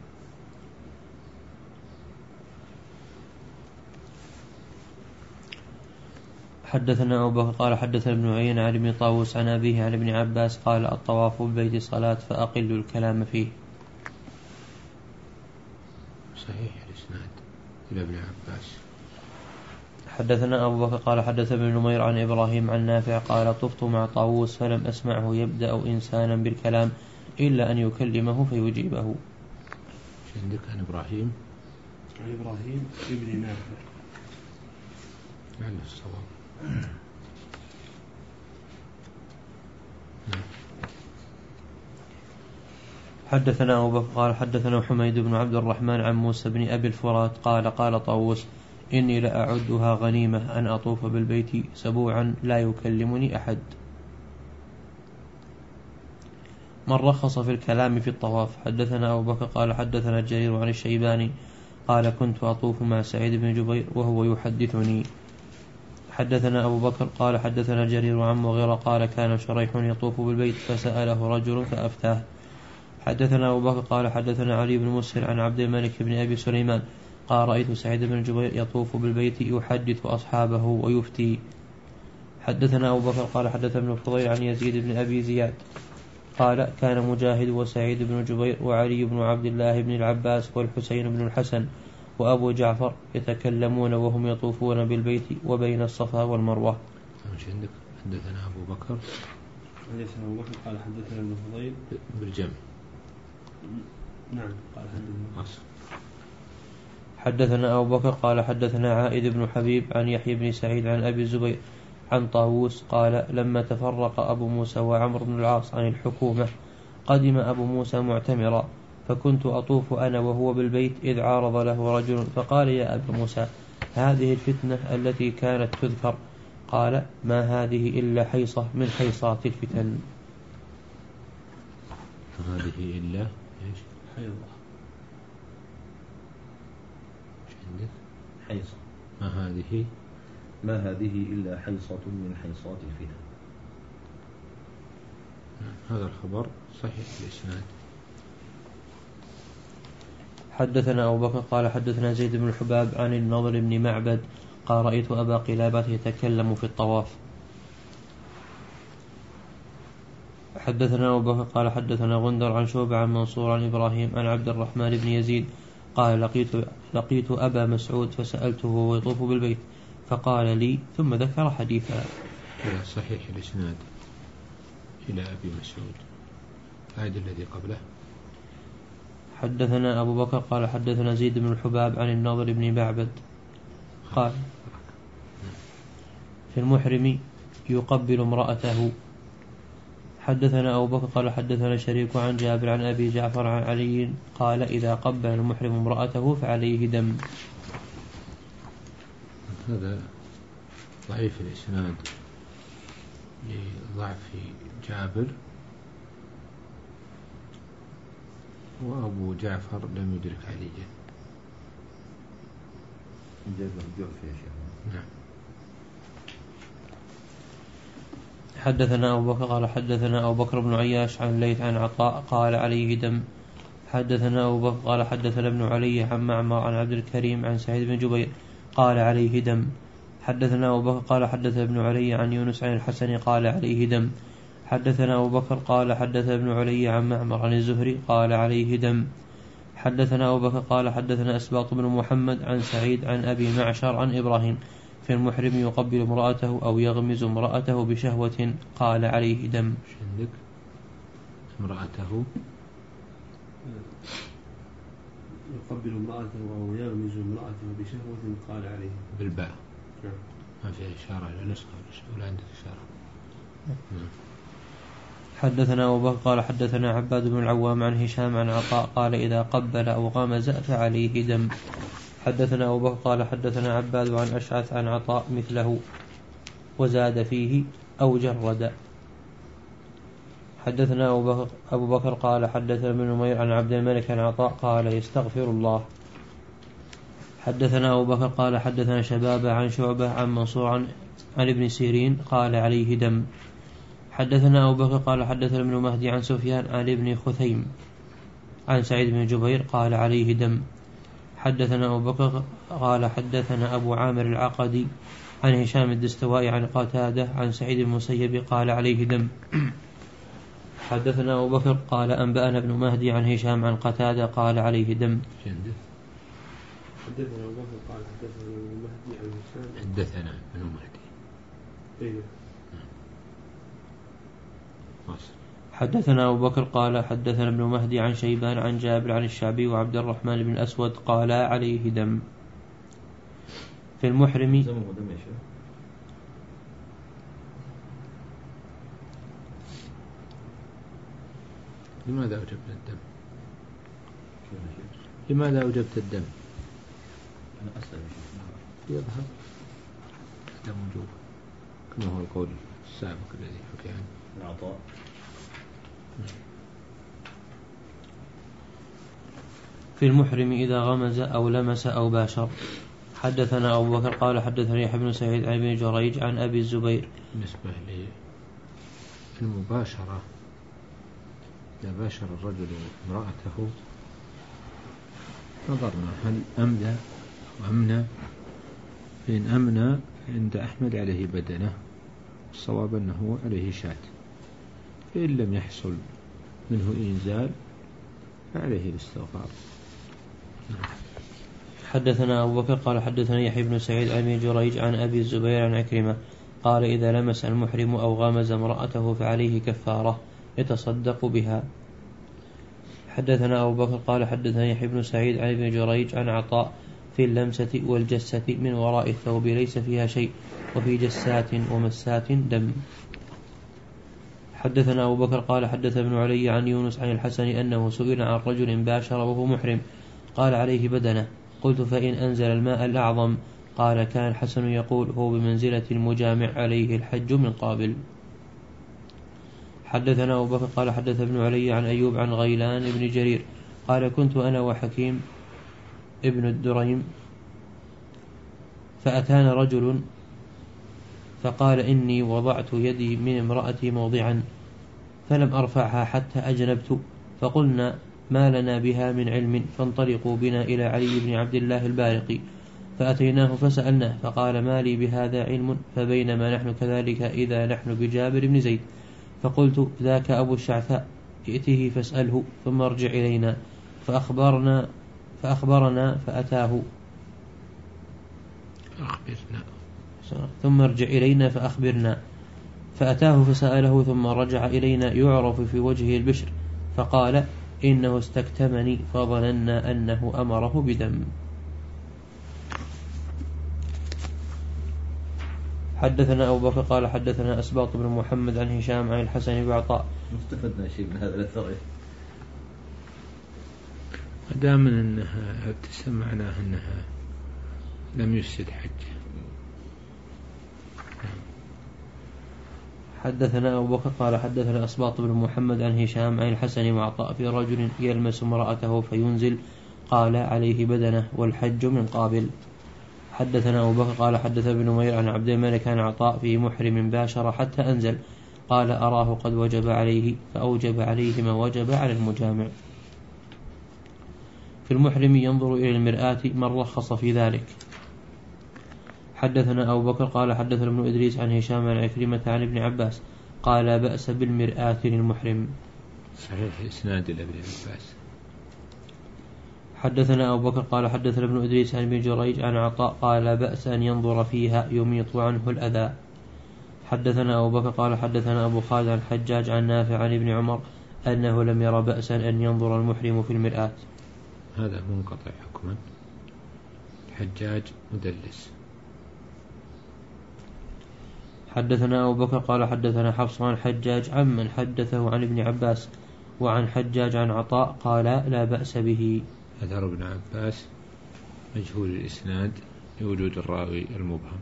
S2: حدثنا أبو بكر قال حدثنا ابن عيينة عن ابن طاووس عن أبيه عن ابن عباس قال الطواف بالبيت صلاة فأقل الكلام فيه.
S1: صحيح الإسناد إلى ابن عباس.
S2: حدثنا أبو بكر قال حدثنا ابن نمير عن إبراهيم عن نافع قال طفت مع طاووس فلم أسمعه يبدأ إنسانا بالكلام إلا أن يكلمه فيجيبه.
S1: عندك عن إبراهيم
S4: عن إبراهيم ابن نافع
S1: لعل الصواب.
S2: حدثنا أبو بكر قال حدثنا حميد بن عبد الرحمن عن موسى بن أبي الفرات قال قال طاووس إني لأعدها غنيمة أن أطوف بالبيت سبوعا لا يكلمني أحد. من رخص في الكلام في الطواف. حدثنا أبو بكر قال حدثنا جرير عن الشيباني قال كنت أطوف مع سعيد بن جبير وهو يحدثني. حدثنا أبو بكر قال حدثنا جرير عن مغيرة قال كان شريح يطوف بالبيت فسأله رجل فأفتاه. حدثنا أبو بكر قال حدثنا علي بن مسهر عن عبد الملك بن أبي سليمان قال رأيت سعيد بن جبير يطوف بالبيت يحدث أصحابه ويفتي. حدثنا أبو بكر قال حدثنا ابن فضيل عن يزيد بن أبي زياد قال كان مجاهد وسعيد بن جبير وعلي بن عبد الله بن العباس والحسين بن الحسن وأبو جعفر يتكلمون وهم يطوفون بالبيت وبين الصفا والمروة.
S1: مش عندك؟ حدثنا أبو بكر
S4: حدثنا أبو بكر قال حدثنا ابن فضيل
S1: بالجمع.
S4: نعم قال حدثنا
S1: أصل.
S2: حدثنا أبو بكر قال حدثنا عائد بن حبيب عن يحيى بن سعيد عن أبي الزبير عن طاووس قال لما تفرق أبو موسى وعمر بن العاص عن الحكومة قدم أبو موسى معتمرا فكنت أطوف أنا وهو بالبيت إذ عارض له رجل فقال يا أبا موسى هذه الفتنة التي كانت تذكر. قال ما هذه إلا حيصة من حيصات الفتن.
S1: هذه إلا إيش؟
S4: حيضة.
S1: إيش عندك؟
S5: حيصة.
S1: ما هذه
S5: ما هذه إلا حيصة من حيصات الفتن.
S1: هذا الخبر صحيح الإسناد.
S2: حدثنا أبو بكر قال حدثنا زيد بن الحباب عن النضر بن معبد قال رأيت أبا قلابة يتكلم في الطواف. حدثنا أبو بكر قال حدثنا غندر عن شعبة عن منصور عن إبراهيم عن عبد الرحمن بن يزيد قال لقيت, لقيت أبا مسعود فسألته وهو يطوف بالبيت فقال لي ثم ذكر حديثا.
S1: هذا صحيح الإسناد إلى أبي مسعود. هذا الذي قبله.
S2: حدثنا أبو بكر قال حدثنا زيد بن الحباب عن النضر بن معبد قال في المحرم يقبل امرأته. حدثنا أبو بكر قال حدثنا شريك عن جابر عن أبي جعفر عن علي قال إذا قبل المحرم امرأته فعليه دم.
S1: هذا ضعيف الإسناد لضعف جابر وأبو جعفر لم يدرك عليا.
S5: جابر جعف يا شيخ.
S1: نعم.
S2: حدثنا أبو بكر قال حدثنا أبو بكر بن عياش عن الليث عن عطاء قال عليه دم. حدثنا أبو بكر قال حدثنا ابن علي عن معمر عن عبد الكريم عن سعيد بن جبير قال عليه دم. حدثنا أبو بكر قال حدث ابن علي عن يونس عن الحسن قال عليه دم. حدثنا أبو بكر قال حدث ابن علي عن معمر عن الزهري قال عليه دم. حدثنا أبو بكر قال حدثنا أسباط بن محمد عن سعيد عن أبي معشر عن إبراهيم في المحرم يقبل امرأته أو يغمز امرأته بشهوة قال عليه دم.
S1: عندك امرأته
S4: يقبل امرأته أو يغمز امرأته بشهوة قال عليه
S1: بالباء.
S4: نعم.
S1: ما في إشارة إلى نسخة ولا عندك إشارة. نعم.
S2: حدثنا أبو بكر قال حدثنا عباد بن العوام عن هشام عن عطاء قال إذا قبل أو غمز فعليه دم. حدثنا أبو بكر قال حدثنا عباد عن أشعث عن عطاء مثله وزاد فيه أو جرد. حدثنا أبو بكر, أبو بكر قال حدثنا ابن نمير عن عبد الملك عن عطاء قال يستغفر الله. حدثنا أبو بكر قال حدثنا شباب عن شعبة عن منصور عن, عن ابن سيرين قال عليه دم. حدثنا أبو بكر قال حدثنا ابن مهدي عن سفيان عن ابن خثيم عن سعيد بن جبير قال عليه دم. حدثنا أبو بكر قال حدثنا أبو عامر العقدي عن هشام الدستوائي عن قتادة عن سعيد المسيب قال عليه دم. حدثنا أبو بكر قال أنبأنا ابن مهدي عن هشام عن قتادة قال عليه دم.
S4: حدثنا أبو بكر قال حدثنا ابن مهدي عن هشام
S1: حدثنا ابن مهدي.
S4: إيه.
S2: حدثنا أبو بكر قال حدثنا ابن مهدي عن شيبان عن جابر عن الشعبي وعبد الرحمن بن الأسود قال عليه دم. في المحرم
S5: زمه دم يا شيخ.
S1: لماذا أوجبت الدم؟
S5: كيف يا شيخ؟
S1: لماذا أوجبت الدم؟
S5: أنا أسأل يا شيخ.
S1: يظهر عدم وجوب كما هو القول السابق الذي حكي عنه
S5: العطاء.
S2: في المحرم إذا غمز أو لمس أو باشر. حدثنا أبو بكر قال حدثني يحيى بن سعيد عن ابن جريج عن أبي الزبير.
S1: بالنسبة للمباشرة إذا باشر الرجل امرأته نظرنا هل أمدى وأمنى. فإن أمنى عند أحمد عليه بدنة، الصواب أنه عليه شاة. فإن لم يحصل منه إنزال فعليه الاستغفار.
S2: حدثنا أبو بكر قال حدثني يحيى بن سعيد عن ابن جريج عن أبي الزبير عن عكرمة قال إذا لمس المحرم أو غامز امرأته فعليه كفارة يتصدق بها. حدثنا أبو بكر قال حدثني يحيى بن سعيد عن ابن جريج عن عطاء في اللمسة والجسة من وراء الثوب ليس فيها شيء، وفي جسات ومسات دم. حدثنا أبو بكر قال حدث ابن علي عن يونس عن الحسن أنه سئل عن رجل باشر وهو محرم قال عليه بدنة. قلت فإن أنزل الماء الأعظم؟ قال كان الحسن يقول هو بمنزلة المجامع عليه الحج من قابل. حدثنا أبو بكر قال حدث ابن علي عن أيوب عن غيلان بن جرير قال كنت أنا وحكيم ابن الدريم فأتانا رجل فقال إني وضعت يدي من امرأتي موضعا فلم أرفعها حتى أجنبت، فقلنا ما لنا بها من علم، فانطلقوا بنا إلى علي بن عبد الله البارقي فأتيناه فسألناه فقال ما لي بهذا علم. فبينما نحن كذلك إذا نحن بجابر بن زيد فقلت ذاك أبو الشعثاء ائته فاسأله ثم ارجع إلينا. فأخبرنا فأخبرنا فأتاه
S1: أخبرنا
S2: ثم ارجع إلينا فأخبرنا فأتاه فسأله ثم رجع إلينا يعرف في وجهه البشر فقال إنه استكتمني فظننا أنه أمره بدم. حدثنا أبو بكر قال حدثنا أسباط بن محمد عن هشام عن الحسن بن عطاء.
S5: استفدنا شيء من هذا الأثر.
S1: دام أنها تسمعناه أنها لم يفسد حج.
S2: حدثنا أبو بكر قال حدثنا أسباط بن محمد عن هشام عن الحسن وعطاء في رجل يلمس امرأته فينزل قال عليه بدنة والحج من قابل. حدثنا أبو بكر قال حدث ابن نمير عن عبد الملك عن عطاء في محرم باشر حتى أنزل قال أراه قد وجب عليه فأوجب عليه ما وجب على المجامع. في المحرم ينظر إلى المرآة من رخص في ذلك. حدثنا أبو بكر قال حدثنا ابن إدريس عن هشام عن عكرمة عن ابن عباس قال لا بأس بالمرآة للمحرم.
S1: صحيح إسناد ابن عباس.
S2: حدثنا أبو بكر قال حدثنا ابن إدريس عن ابن جريج عن عطاء قال لا بأس أن ينظر فيها يميط عنه الأذى. حدثنا أبو بكر قال حدثنا أبو خالد عن حجاج عن نافع عن ابن عمر أنه لم ير بأسا أن ينظر المحرم في المرآة.
S1: هذا منقطع حكما. حجاج مدلس.
S2: حدثنا أبو بكر قال حدثنا حفص عن حجاج عمن حدثه عن ابن عباس وعن حجاج عن عطاء قال لا بأس به.
S1: أثر ابن عباس مجهول الإسناد لوجود الراوي المبهم.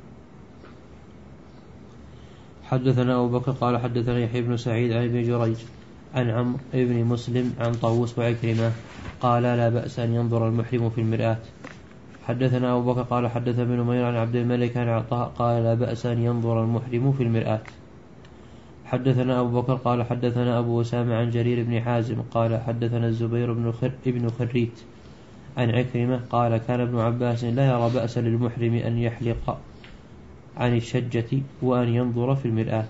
S2: حدثنا أبو بكر قال حدثنا يحيى بن سعيد عن ابن جريج عن عمرو بن مسلم عن طاووس وعكرمة قال لا بأس أن ينظر المحرم في المرآة. حدثنا أبو بكر قال حدث ابن نمير عن عبد الملك عن عطاء قال لا بأس أن ينظر المحرم في المرآة. حدثنا أبو بكر قال حدثنا أبو أسامة عن جرير بن حازم قال حدثنا الزبير بن خر ابن خريت عن عكرمة قال كان ابن عباس لا يرى بأس للمحرم أن يحلق عن الشجة وأن ينظر في المرآة.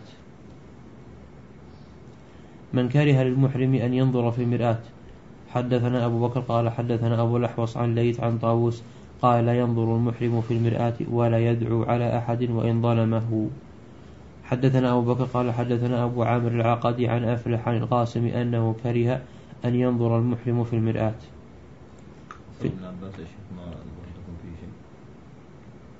S2: من كره للمحرم أن ينظر في المرآة. حدثنا أبو بكر قال حدثنا أبو الأحوص عن ليث عن طاووس قال لا ينظر المحرم في المرآة ولا يدعو على أحد وإن ظلمه. حدثنا أبو بكر قال حدثنا أبو عامر العقدي عن أفلح عن القاسم أنه كره أن ينظر المحرم في المرآة.
S5: ابن عباس ما فيه شيء.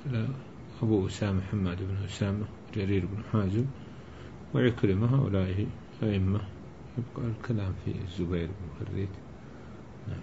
S1: أبو أسامة حماد بن أسامة، جرير بن حازم، وعكرمة، هؤلاء أئمة. يبقى الكلام في الزبير بن خريت. نعم.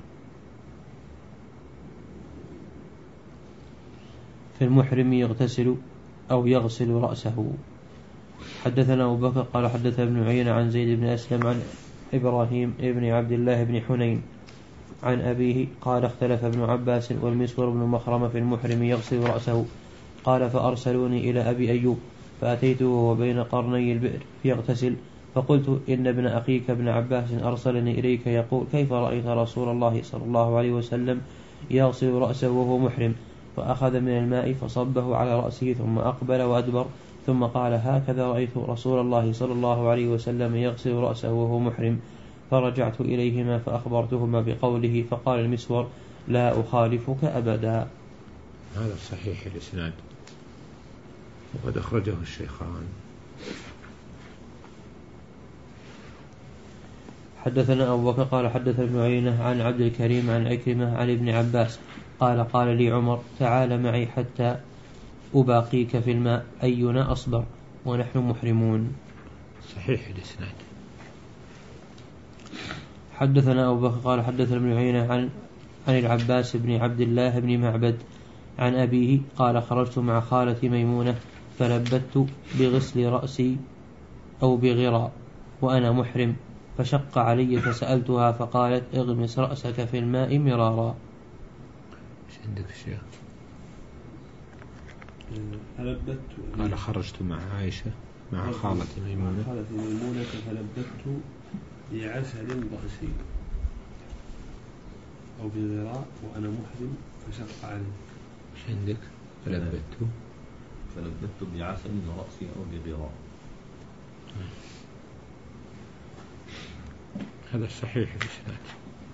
S2: في المحرم يغتسل أو يغسل رأسه. حدثنا أبو بكر قال حدثنا ابن عيينة عن زيد بن أسلم عن إبراهيم ابن عبد الله بن حنين عن أبيه قال اختلف ابن عباس والمسور بن مخرمة في المحرم يغسل رأسه. قال فأرسلوني إلى أبي أيوب فأتيته وهو بين قرني البئر يغتسل، فقلت إن ابن أخيك ابن عباس أرسلني إليك يقول كيف رأيت رسول الله صلى الله عليه وسلم يغسل رأسه وهو محرم؟ فأخذ من الماء فصبه على رأسه ثم أقبل وأدبر، ثم قال هكذا رأيت رسول الله صلى الله عليه وسلم يغسل رأسه وهو محرم. فرجعت إليهما فأخبرتهما بقوله، فقال المسور لا أخالفك أبدا.
S1: هذا صحيح الإسناد وقد أخرجه الشيخان.
S2: حدثنا أبو بكر قال حدثنا ابن عيينة عن عبد الكريم عن عكرمة عن ابن عباس قال قال لي عمر تعال معي حتى أباقيك في الماء أينا أصبر ونحن محرمون.
S1: صحيح الإسناد.
S2: حدثنا أبو بكر قال حدثنا ابن عيينة عن عن العباس بن عبد الله بن معبد عن أبيه قال خرجت مع خالتي ميمونة فلبت بغسل رأسي أو بغراء وأنا محرم، فشق علي فسألتها فقالت اغمس رأسك في الماء مرارا.
S1: ايش عندك الشيخ؟
S4: فلبت
S1: قال خرجت مع عائشة مع خالتي ميمونة
S4: خالتي ميمونة فلبت بعسل رأسي أو بغراء وأنا محرم فشق علي.
S1: ايش عندك؟ فلبت
S5: فلبت بعسل رأسي أو بغراء.
S1: هذا صحيح الإسناد.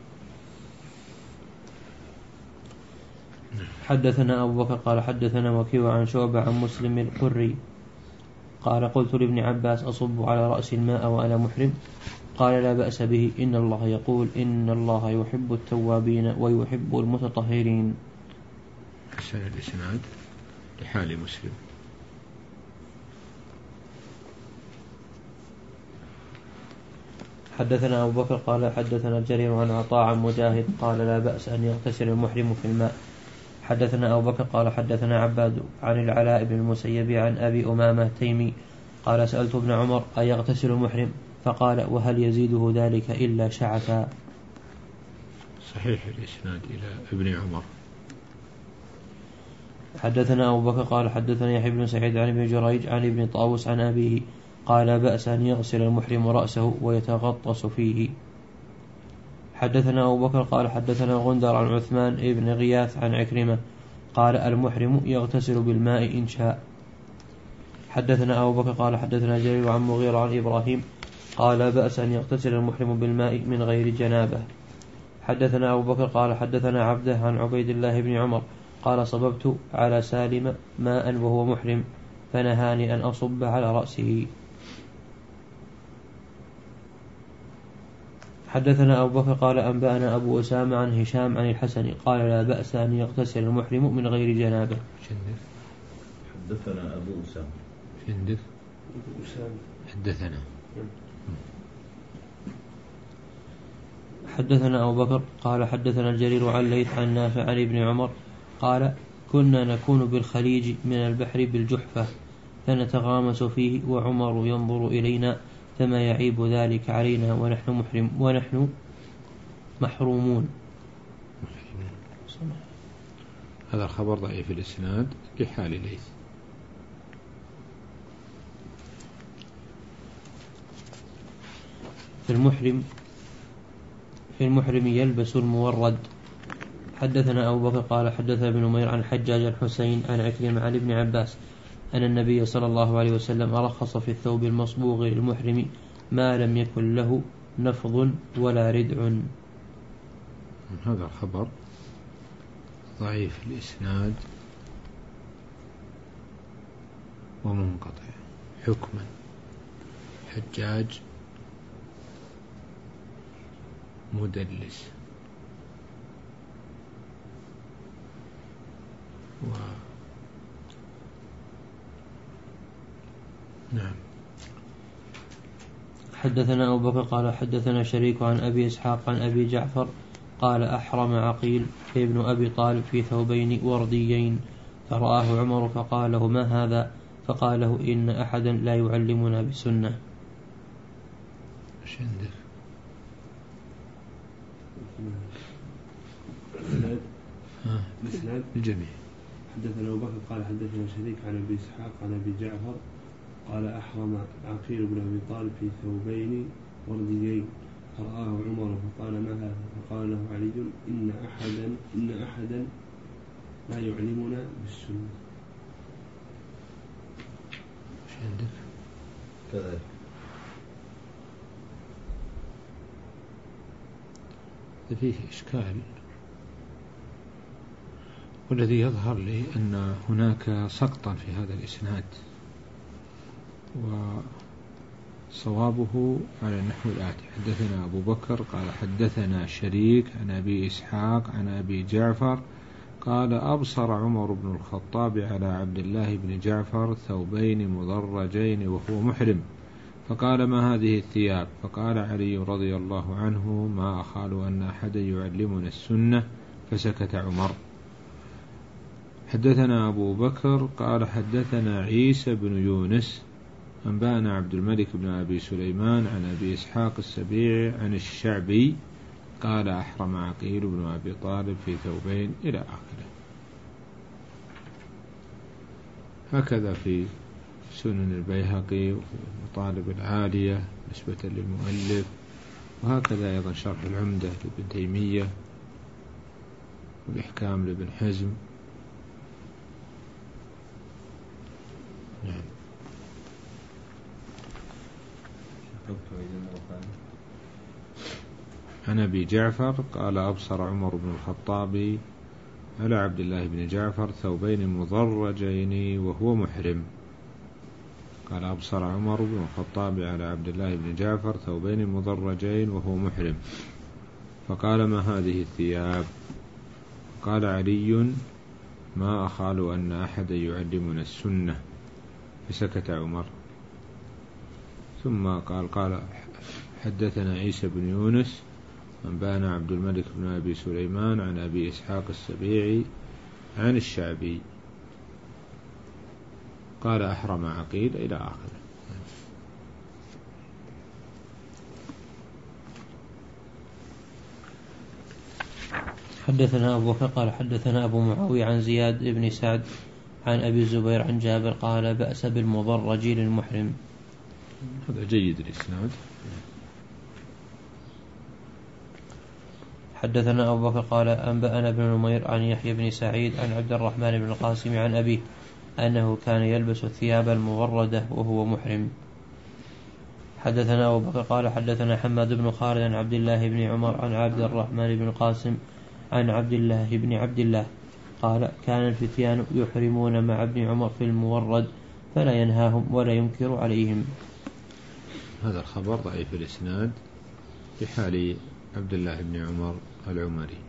S2: حدثنا أبو بكر قال حدثنا وكيع عن شعبة عن مسلم القري قال قلت لابن عباس أصب على رأس الماء وأنا محرم؟ قال لا بأس به، إن الله يقول إن الله يحب التوابين ويحب المتطهرين.
S1: حسن الإسناد لحال مسلم.
S2: حدثنا أبو بكر قال حدثنا جرير عن عطاء عن مجاهد قال لا بأس أن يغتسل المحرم في الماء. حدثنا أبو بكر قال حدثنا عباد عن العلاء بن المسيب عن أبي أمامة تيمي قال سألت ابن عمر أيغتسل المحرم؟ فقال وهل يزيده ذلك إلا شعثا.
S1: صحيح الإسناد إلى ابن عمر.
S2: حدثنا أبو بكر قال حدثنا يحيى بن سعيد عن ابن جريج عن ابن طاووس عن أبيه قال لا بأس أن يغسل المحرم رأسه ويتغطس فيه. حدثنا أبو بكر قال حدثنا غندر عن عثمان ابن غياث عن عكرمة قال المحرم يغتسل بالماء إن شاء. حدثنا أبو بكر قال حدثنا جرير عن مغيرة عن إبراهيم قال لا بأس أن يغتسل المحرم بالماء من غير جنابه. حدثنا أبو بكر قال حدثنا عبده عن عبيد الله بن عمر قال صببت على سالم ماء وهو محرم فنهاني أن أصب على رأسه. حدثنا أبو بكر قال أنبأنا أبو أسامة عن هشام عن الحسن قال لا بأس أن يغتسل المحرم من غير جنابه.
S5: حدثنا أبو أسامة
S1: عندك حدثنا
S2: حدثنا أبو بكر قال حدثنا الجرير عن ليث عن نافع عن ابن عمر قال كنا نكون بالخليج من البحر بالجحفة فنتغامس فيه وعمر ينظر إلينا فما يعيب ذلك علينا ونحن محرم ونحن محرومون.
S1: هذا الخبر ضعيف الإسناد لحال ليث.
S2: في المحرم في المحرم يلبس المورد. حدثنا أبو بكر قال حدثنا ابن نمير عن حجاج الحسين عن عكرمة عن ابن عباس أن النبي صلى الله عليه وسلم رخص في الثوب المصبوغ للمحرم ما لم يكن له نفض ولا ردع.
S1: هذا الخبر ضعيف الإسناد ومنقطع حكما. حجاج مدلس
S2: حدثنا أبو بكر قال حدثنا شريك عن أبي إسحاق عن أبي جعفر قال أحرم عقيل ابن أبي طالب في ثوبين ورديين فرآه عمر فقال له ما هذا؟ فقال له إن أحدا لا يعلمنا بسنة.
S1: ايش عندك؟
S4: الإسناد
S1: الجميع.
S4: حدثنا أبو بكر قال حدثنا شريك عن أبي إسحاق عن أبي جعفر قال أحرم عقيل بن أبي طالب في ثوبين ورديين فرآه عمر فقال ما هذا؟ فقال له علي إن أحدا إن أحدا لا يعلمنا بالسنة.
S1: ايش عندك؟
S5: كذلك.
S1: فيه إشكال، والذي يظهر لي أن هناك سقطا في هذا الإسناد، وصوابه على النحو الآتي: حدثنا أبو بكر قال حدثنا شريك عن أبي إسحاق عن أبي جعفر قال أبصر عمر بن الخطاب على عبد الله بن جعفر ثوبين مضرجين وهو محرم فقال ما هذه الثياب؟ فقال علي رضي الله عنه ما أخال أن أحدا يعلمنا السنة، فسكت عمر. حدثنا أبو بكر قال حدثنا عيسى بن يونس أنبأنا عبد الملك بن أبي سليمان عن أبي إسحاق السبيعي عن الشعبي قال أحرم عقيل بن أبي طالب في ثوبين إلى آخره. هكذا في سنن البيهقي وفي المطالب العالية نسبة للمؤلف، وهكذا أيضا شرح العمدة لابن تيمية والإحكام لابن حزم. نعم. عن أبي جعفر قال أبصر عمر بن الخطاب على عبد الله بن جعفر ثوبين مضرجين وهو محرم. قال أبصر عمر بن الخطاب على عبد الله بن جعفر ثوبين مضرجين وهو محرم فقال ما هذه الثياب؟ قال علي ما أخال أن أحدا يعلمنا السنة، فسكت عمر. ثم قال قال حدثنا عيسى بن يونس أنبأنا عبد الملك بن أبي سليمان عن أبي إسحاق السبيعي عن الشعبي قال أحرم عقيل إلى آخره.
S2: حدثنا أبو بكر قال حدثنا أبو معاوية عن زياد بن سعد عن أبي الزبير عن جابر قال بأس بالمضرج للمحرم.
S1: هذا جيد الإسناد.
S2: حدثنا أبو بكر قال أنبأنا ابن نمير عن يحيى بن سعيد عن عبد الرحمن بن القاسم عن أبيه أنه كان يلبس الثياب المغردة وهو محرم. حدثنا أبو بكر قال حدثنا حماد بن خالد عن عبد الله بن عمر عن عبد الرحمن بن القاسم عن عبد الله بن عبد الله قال كان الفتيان يحرمون مع ابن عمر في المورد فلا ينهاهم ولا ينكر عليهم.
S1: هذا الخبر ضعيف الإسناد بحال عبد الله بن عمر العمري.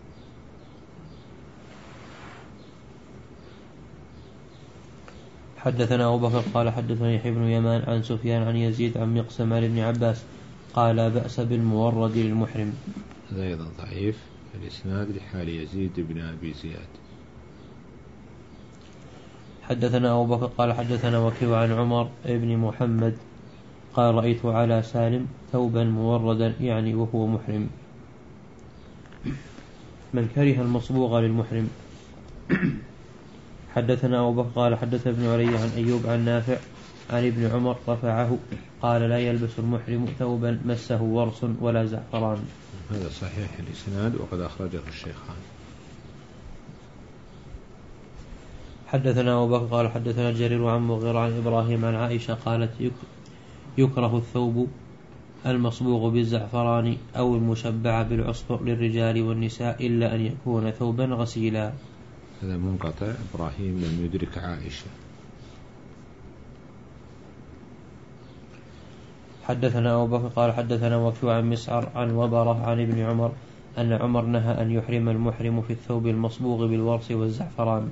S2: حدثنا أبو بكر قال حدثنا يحيى بن يمان عن سفيان عن يزيد عن مقسم عن ابن عباس قال بأس بالمورد للمحرم.
S1: هذا أيضا ضعيف الإسناد لحال يزيد بن أبي زياد.
S2: حدثنا أبو بكر قال حدثنا وكيع عن عمر بن محمد قال رأيت على سالم ثوبا موردا يعني وهو محرم. من كره المصبوغ للمحرم. حدثنا أبو بكر قال حدث ابن علي عن أيوب عن نافع عن ابن عمر رفعه قال لا يلبس المحرم ثوبا مسه ورس ولا زعفران.
S1: هذا صحيح الإسناد وقد أخرجه الشيخان.
S2: حدثنا أبو بكر قال حدثنا جرير عن مغيرة عن إبراهيم عن عائشة قالت يكره الثوب المصبوغ بالزعفران أو المشبع بالعصفر للرجال والنساء إلا أن يكون ثوبا غسيلا.
S1: هذا منقطع، إبراهيم لم يدرك عائشة.
S2: حدثنا أبو بكر قال حدثنا وكيع عن مسعر عن وبرة عن ابن عمر أن عمر نهى أن يحرم المحرم في الثوب المصبوغ بالورس والزعفران.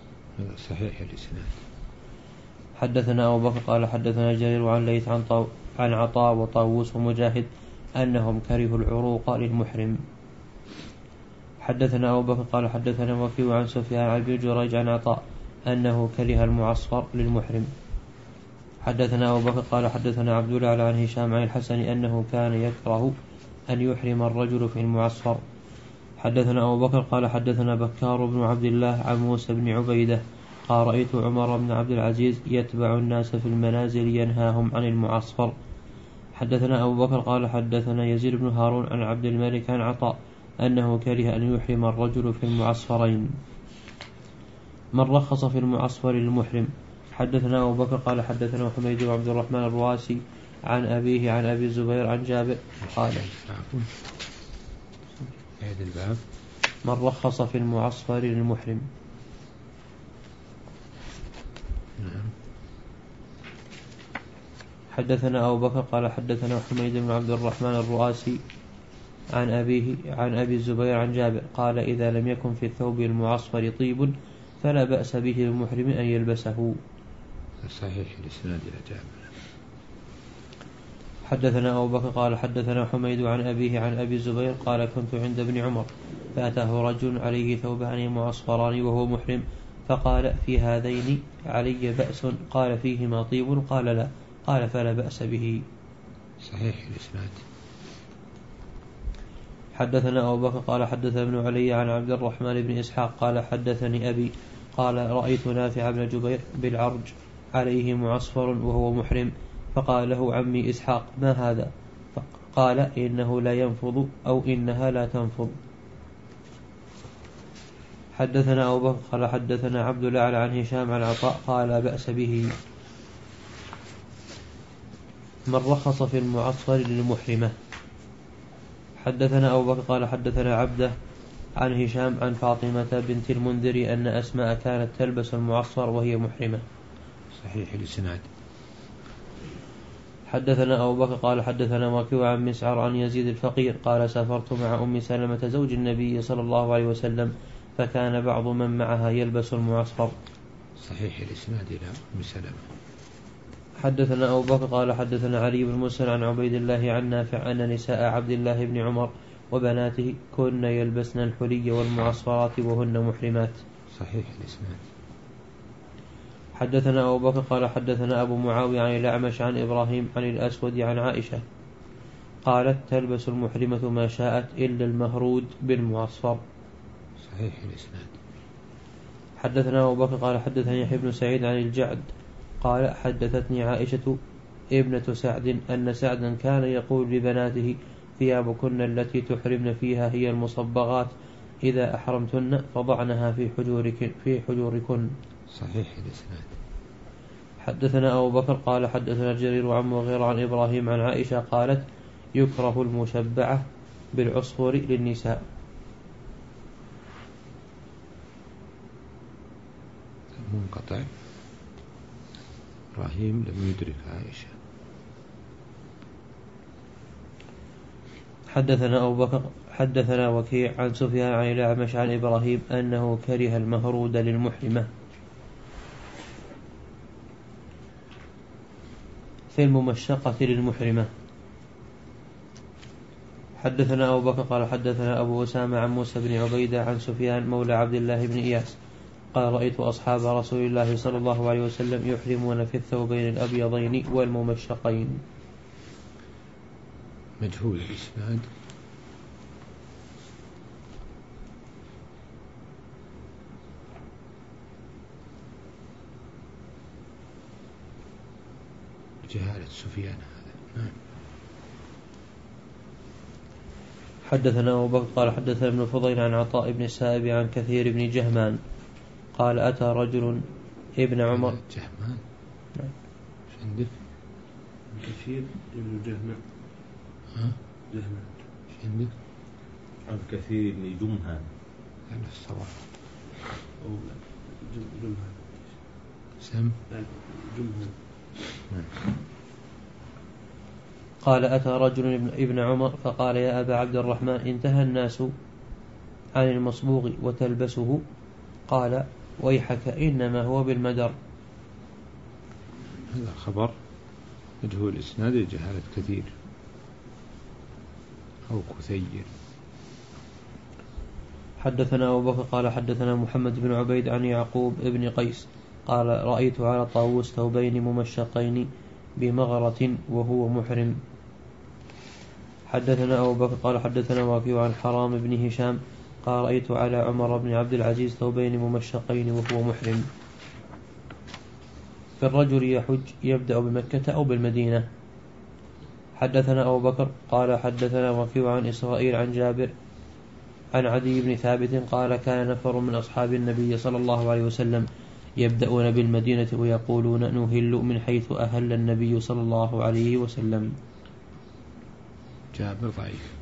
S1: هذا صحيح الإسناد.
S2: حدثنا أبو بكر قال حدثنا جرير عن ليث عن طاو عن عطاء وطاووس ومجاهد أنهم كرهوا العروق للمحرم. حدثنا أبو بكر قال حدثنا وكيع عن سفيان عن ابن جريج عن عطاء أنه كره المعصفر للمحرم. حدثنا أبو بكر قال حدثنا عبد الله عن هشام عن الحسن أنه كان يكره أن يحرم الرجل في المعصفر. حدثنا أبو بكر قال حدثنا بكار بن عبد الله عن موسى بن عبيدة قال رأيت عمر بن عبد العزيز يتبع الناس في المنازل ينهاهم عن المعصفر. حدثنا أبو بكر قال حدثنا يزيد بن هارون عن عبد الملك عن عطاء أنه كره أن يحرم الرجل في المعصفرين. من رخص في المعصفر للمحرم. حدثنا أبو بكر قال حدثنا حميد بن عبد الرحمن الرواسي عن أبيه عن أبي الزبير عن جابر قال من رخص في المعصفر للمحرم. حدثنا أبو بكر قال حدثنا حميد بن عبد الرحمن الرؤاسي عن أبيه عن أبي الزبير عن جابر قال إذا لم يكن في الثوب المعصفر طيب فلا بأس به للمحرم أن يلبسه.
S1: صحيح الإسناد إلى جابر.
S2: حدثنا أبو بكر قال حدثنا حميد عن أبيه عن أبي الزبير قال كنت عند ابن عمر فأتاه رجل عليه ثوبان معصفران وهو محرم فقال في هذين علي بأس قال فيهما طيب قال لا قال فلا بأس به.
S1: صحيح الإسناد.
S2: حدثنا أبو بكر قال حدثنا ابن علي عن عبد الرحمن بن إسحاق قال حدثني أبي قال رأيت نافع بن جبير بالعرج عليه معصفر وهو محرم فقال له عمي إسحاق ما هذا قال إنه لا ينفض أو إنها لا تنفض. حدثنا أبو بكر قال حدثنا عبد الأعلى عن هشام عن عطاء قال لا بأس به. من رخص في المعصفر للمحرمة. حدثنا أبو بكر قال حدثنا عبده عن هشام عن فاطمة بنت المنذر أن أسماء كانت تلبس المعصفر وهي محرمة.
S1: صحيح الإسناد.
S2: حدثنا أبو بكر قال حدثنا وكيع عن مسعر عن يزيد الفقير قال سافرت مع أم سلمة زوج النبي صلى الله عليه وسلم فكان بعض من معها يلبس المعصفر.
S1: صحيح الإسناد إلى أم سلمة.
S2: حدثنا أبو بكر قال حدثنا علي بن موسى عن عبيد الله عن نافع أن نساء عبد الله بن عمر وبناته كن يلبسن الحلي والمعصفرات وهن محرمات.
S1: صحيح الإسناد.
S2: حدثنا أبو بكر قال حدثنا أبو معاوية عن الأعمش عن إبراهيم عن الأسود عن عائشة قالت تلبس المحرمة ما شاءت إلا المهرود بالمعصفر.
S1: صحيح الإسناد.
S2: حدثنا أبو بكر قال حدثني يحيى بن سعيد عن الجعد قال حدثتني عائشة ابنة سعد أن سعدا كان يقول لبناته ثيابكن التي تحرمن فيها هي المصبغات إذا أحرمتن فضعنها في حجوركن, في حجوركن.
S1: صحيح الإسناد.
S2: حدثنا أبو بكر قال حدثنا جرير عن مغيرة عن إبراهيم عن عائشة قالت يكره المشبعة بالعصفر للنساء.
S1: منقطع. إبراهيم لم يدرك عائشة.
S2: حدثنا أبو بكر حدثنا وكيع عن سفيان عن الأعمش عن إبراهيم أنه كره المهرود للمحرمة. في الممشقة للمحرمة. حدثنا أبو بكر قال حدثنا أبو أسامة عن موسى بن عبيدة عن سفيان مولى عبد الله بن إياس قال رأيت أصحاب رسول الله صلى الله عليه وسلم يحرمون في الثوبين الأبيضين والممشقين.
S1: مجهول الإسناد. جهالة سفيان هذا. نعم.
S2: حدثنا أبو بكر قال حدثنا ابن فضيل عن عطاء بن السائب عن كثير بن جهمان قال أتى رجل ابن عمر.
S1: جهمان.
S2: نعم.
S1: ايش عندك؟
S4: كثير ابن جهمان.
S1: ها؟
S4: جهمان.
S1: ايش عندك؟
S5: عن كثير بن جمهان.
S1: على الصواب.
S4: أو جمهان.
S1: سم.
S4: جمهان.
S1: نعم.
S2: قال أتى رجل ابن عمر فقال يا أبا عبد الرحمن انتهى الناس عن المصبوغ وتلبسه قال ويحك إنما هو بالمدر.
S1: هذا خبر. مجهول إسناد جهالة كثير أو كثير.
S2: حدثنا أبو بكر قال حدثنا محمد بن عبيد عن يعقوب ابن قيس قال رأيت على طاووس ثوبين ممشقين بمغرة وهو محرم. حدثنا أبو بكر قال حدثنا وكيع عن حرام بن هشام قال رأيت على عمر بن عبد العزيز ثوبين ممشقين وهو محرم. في الرجل يحج يبدأ بمكة أو بالمدينة. حدثنا أبو بكر قال حدثنا وكيع عن إسرائيل عن جابر عن عدي بن ثابت قال كان نفر من أصحاب النبي صلى الله عليه وسلم يبدأون بالمدينة ويقولون نهل من حيث أهل النبي صلى الله عليه وسلم.
S1: جابر ضعيف.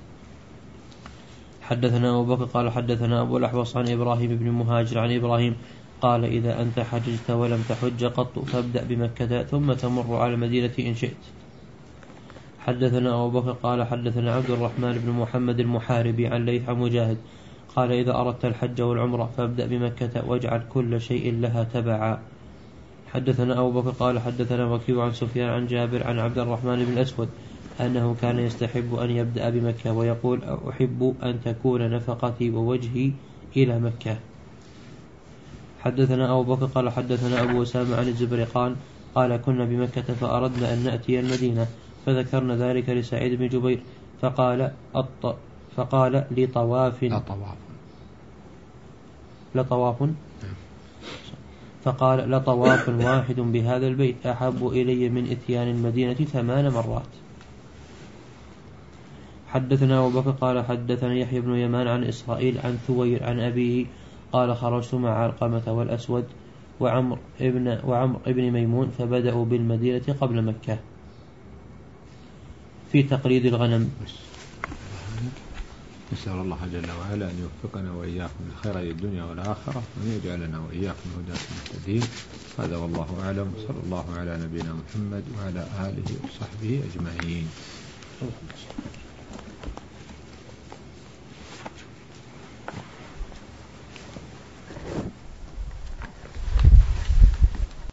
S2: حدثنا أبو بكر قال حدثنا أبو الأحوص عن إبراهيم بن مهاجر عن إبراهيم قال إذا أنت حججت ولم تحج قط فابدأ بمكة ثم تمر على المدينة إن شئت. حدثنا أبو بكر قال حدثنا عبد الرحمن بن محمد المحاربي عن ليث عن مجاهد قال إذا أردت الحج والعمرة فابدأ بمكة واجعل كل شيء لها تبعا. حدثنا أبو بكر قال حدثنا وكيع عن سفيان عن جابر عن عبد الرحمن بن الأسود أنه كان يستحب أن يبدأ بمكة ويقول أحب أن تكون نفقتي ووجهي إلى مكة. حدثنا أبو بكر قال حدثنا أبو أسامة عن الزبرقان قال كنا بمكة فأردنا أن نأتي المدينة فذكرنا ذلك لسعيد بن جبير فقال الط... فقال لطواف
S1: لطواف
S2: لطواف فقال لطواف واحد بهذا البيت أحب إلي من إتيان المدينة ثمان مرات. حدثنا أبو بكر قال حدثنا يحيى بن يمان عن إسرائيل عن ثوير عن أبيه قال خرجت مع علقمة والأسود وعمر ابن, وعمر ابن ميمون فبدأوا بالمدينة قبل مكة في تقليد الغنم.
S1: نسأل الله جل وعلا أن يوفقنا وإياكم لخير الدنيا والآخرة وأن يجعلنا وإياكم هداة مهتدين. هذا والله أعلم. صلى الله على نبينا محمد وعلى آله وصحبه أجمعين.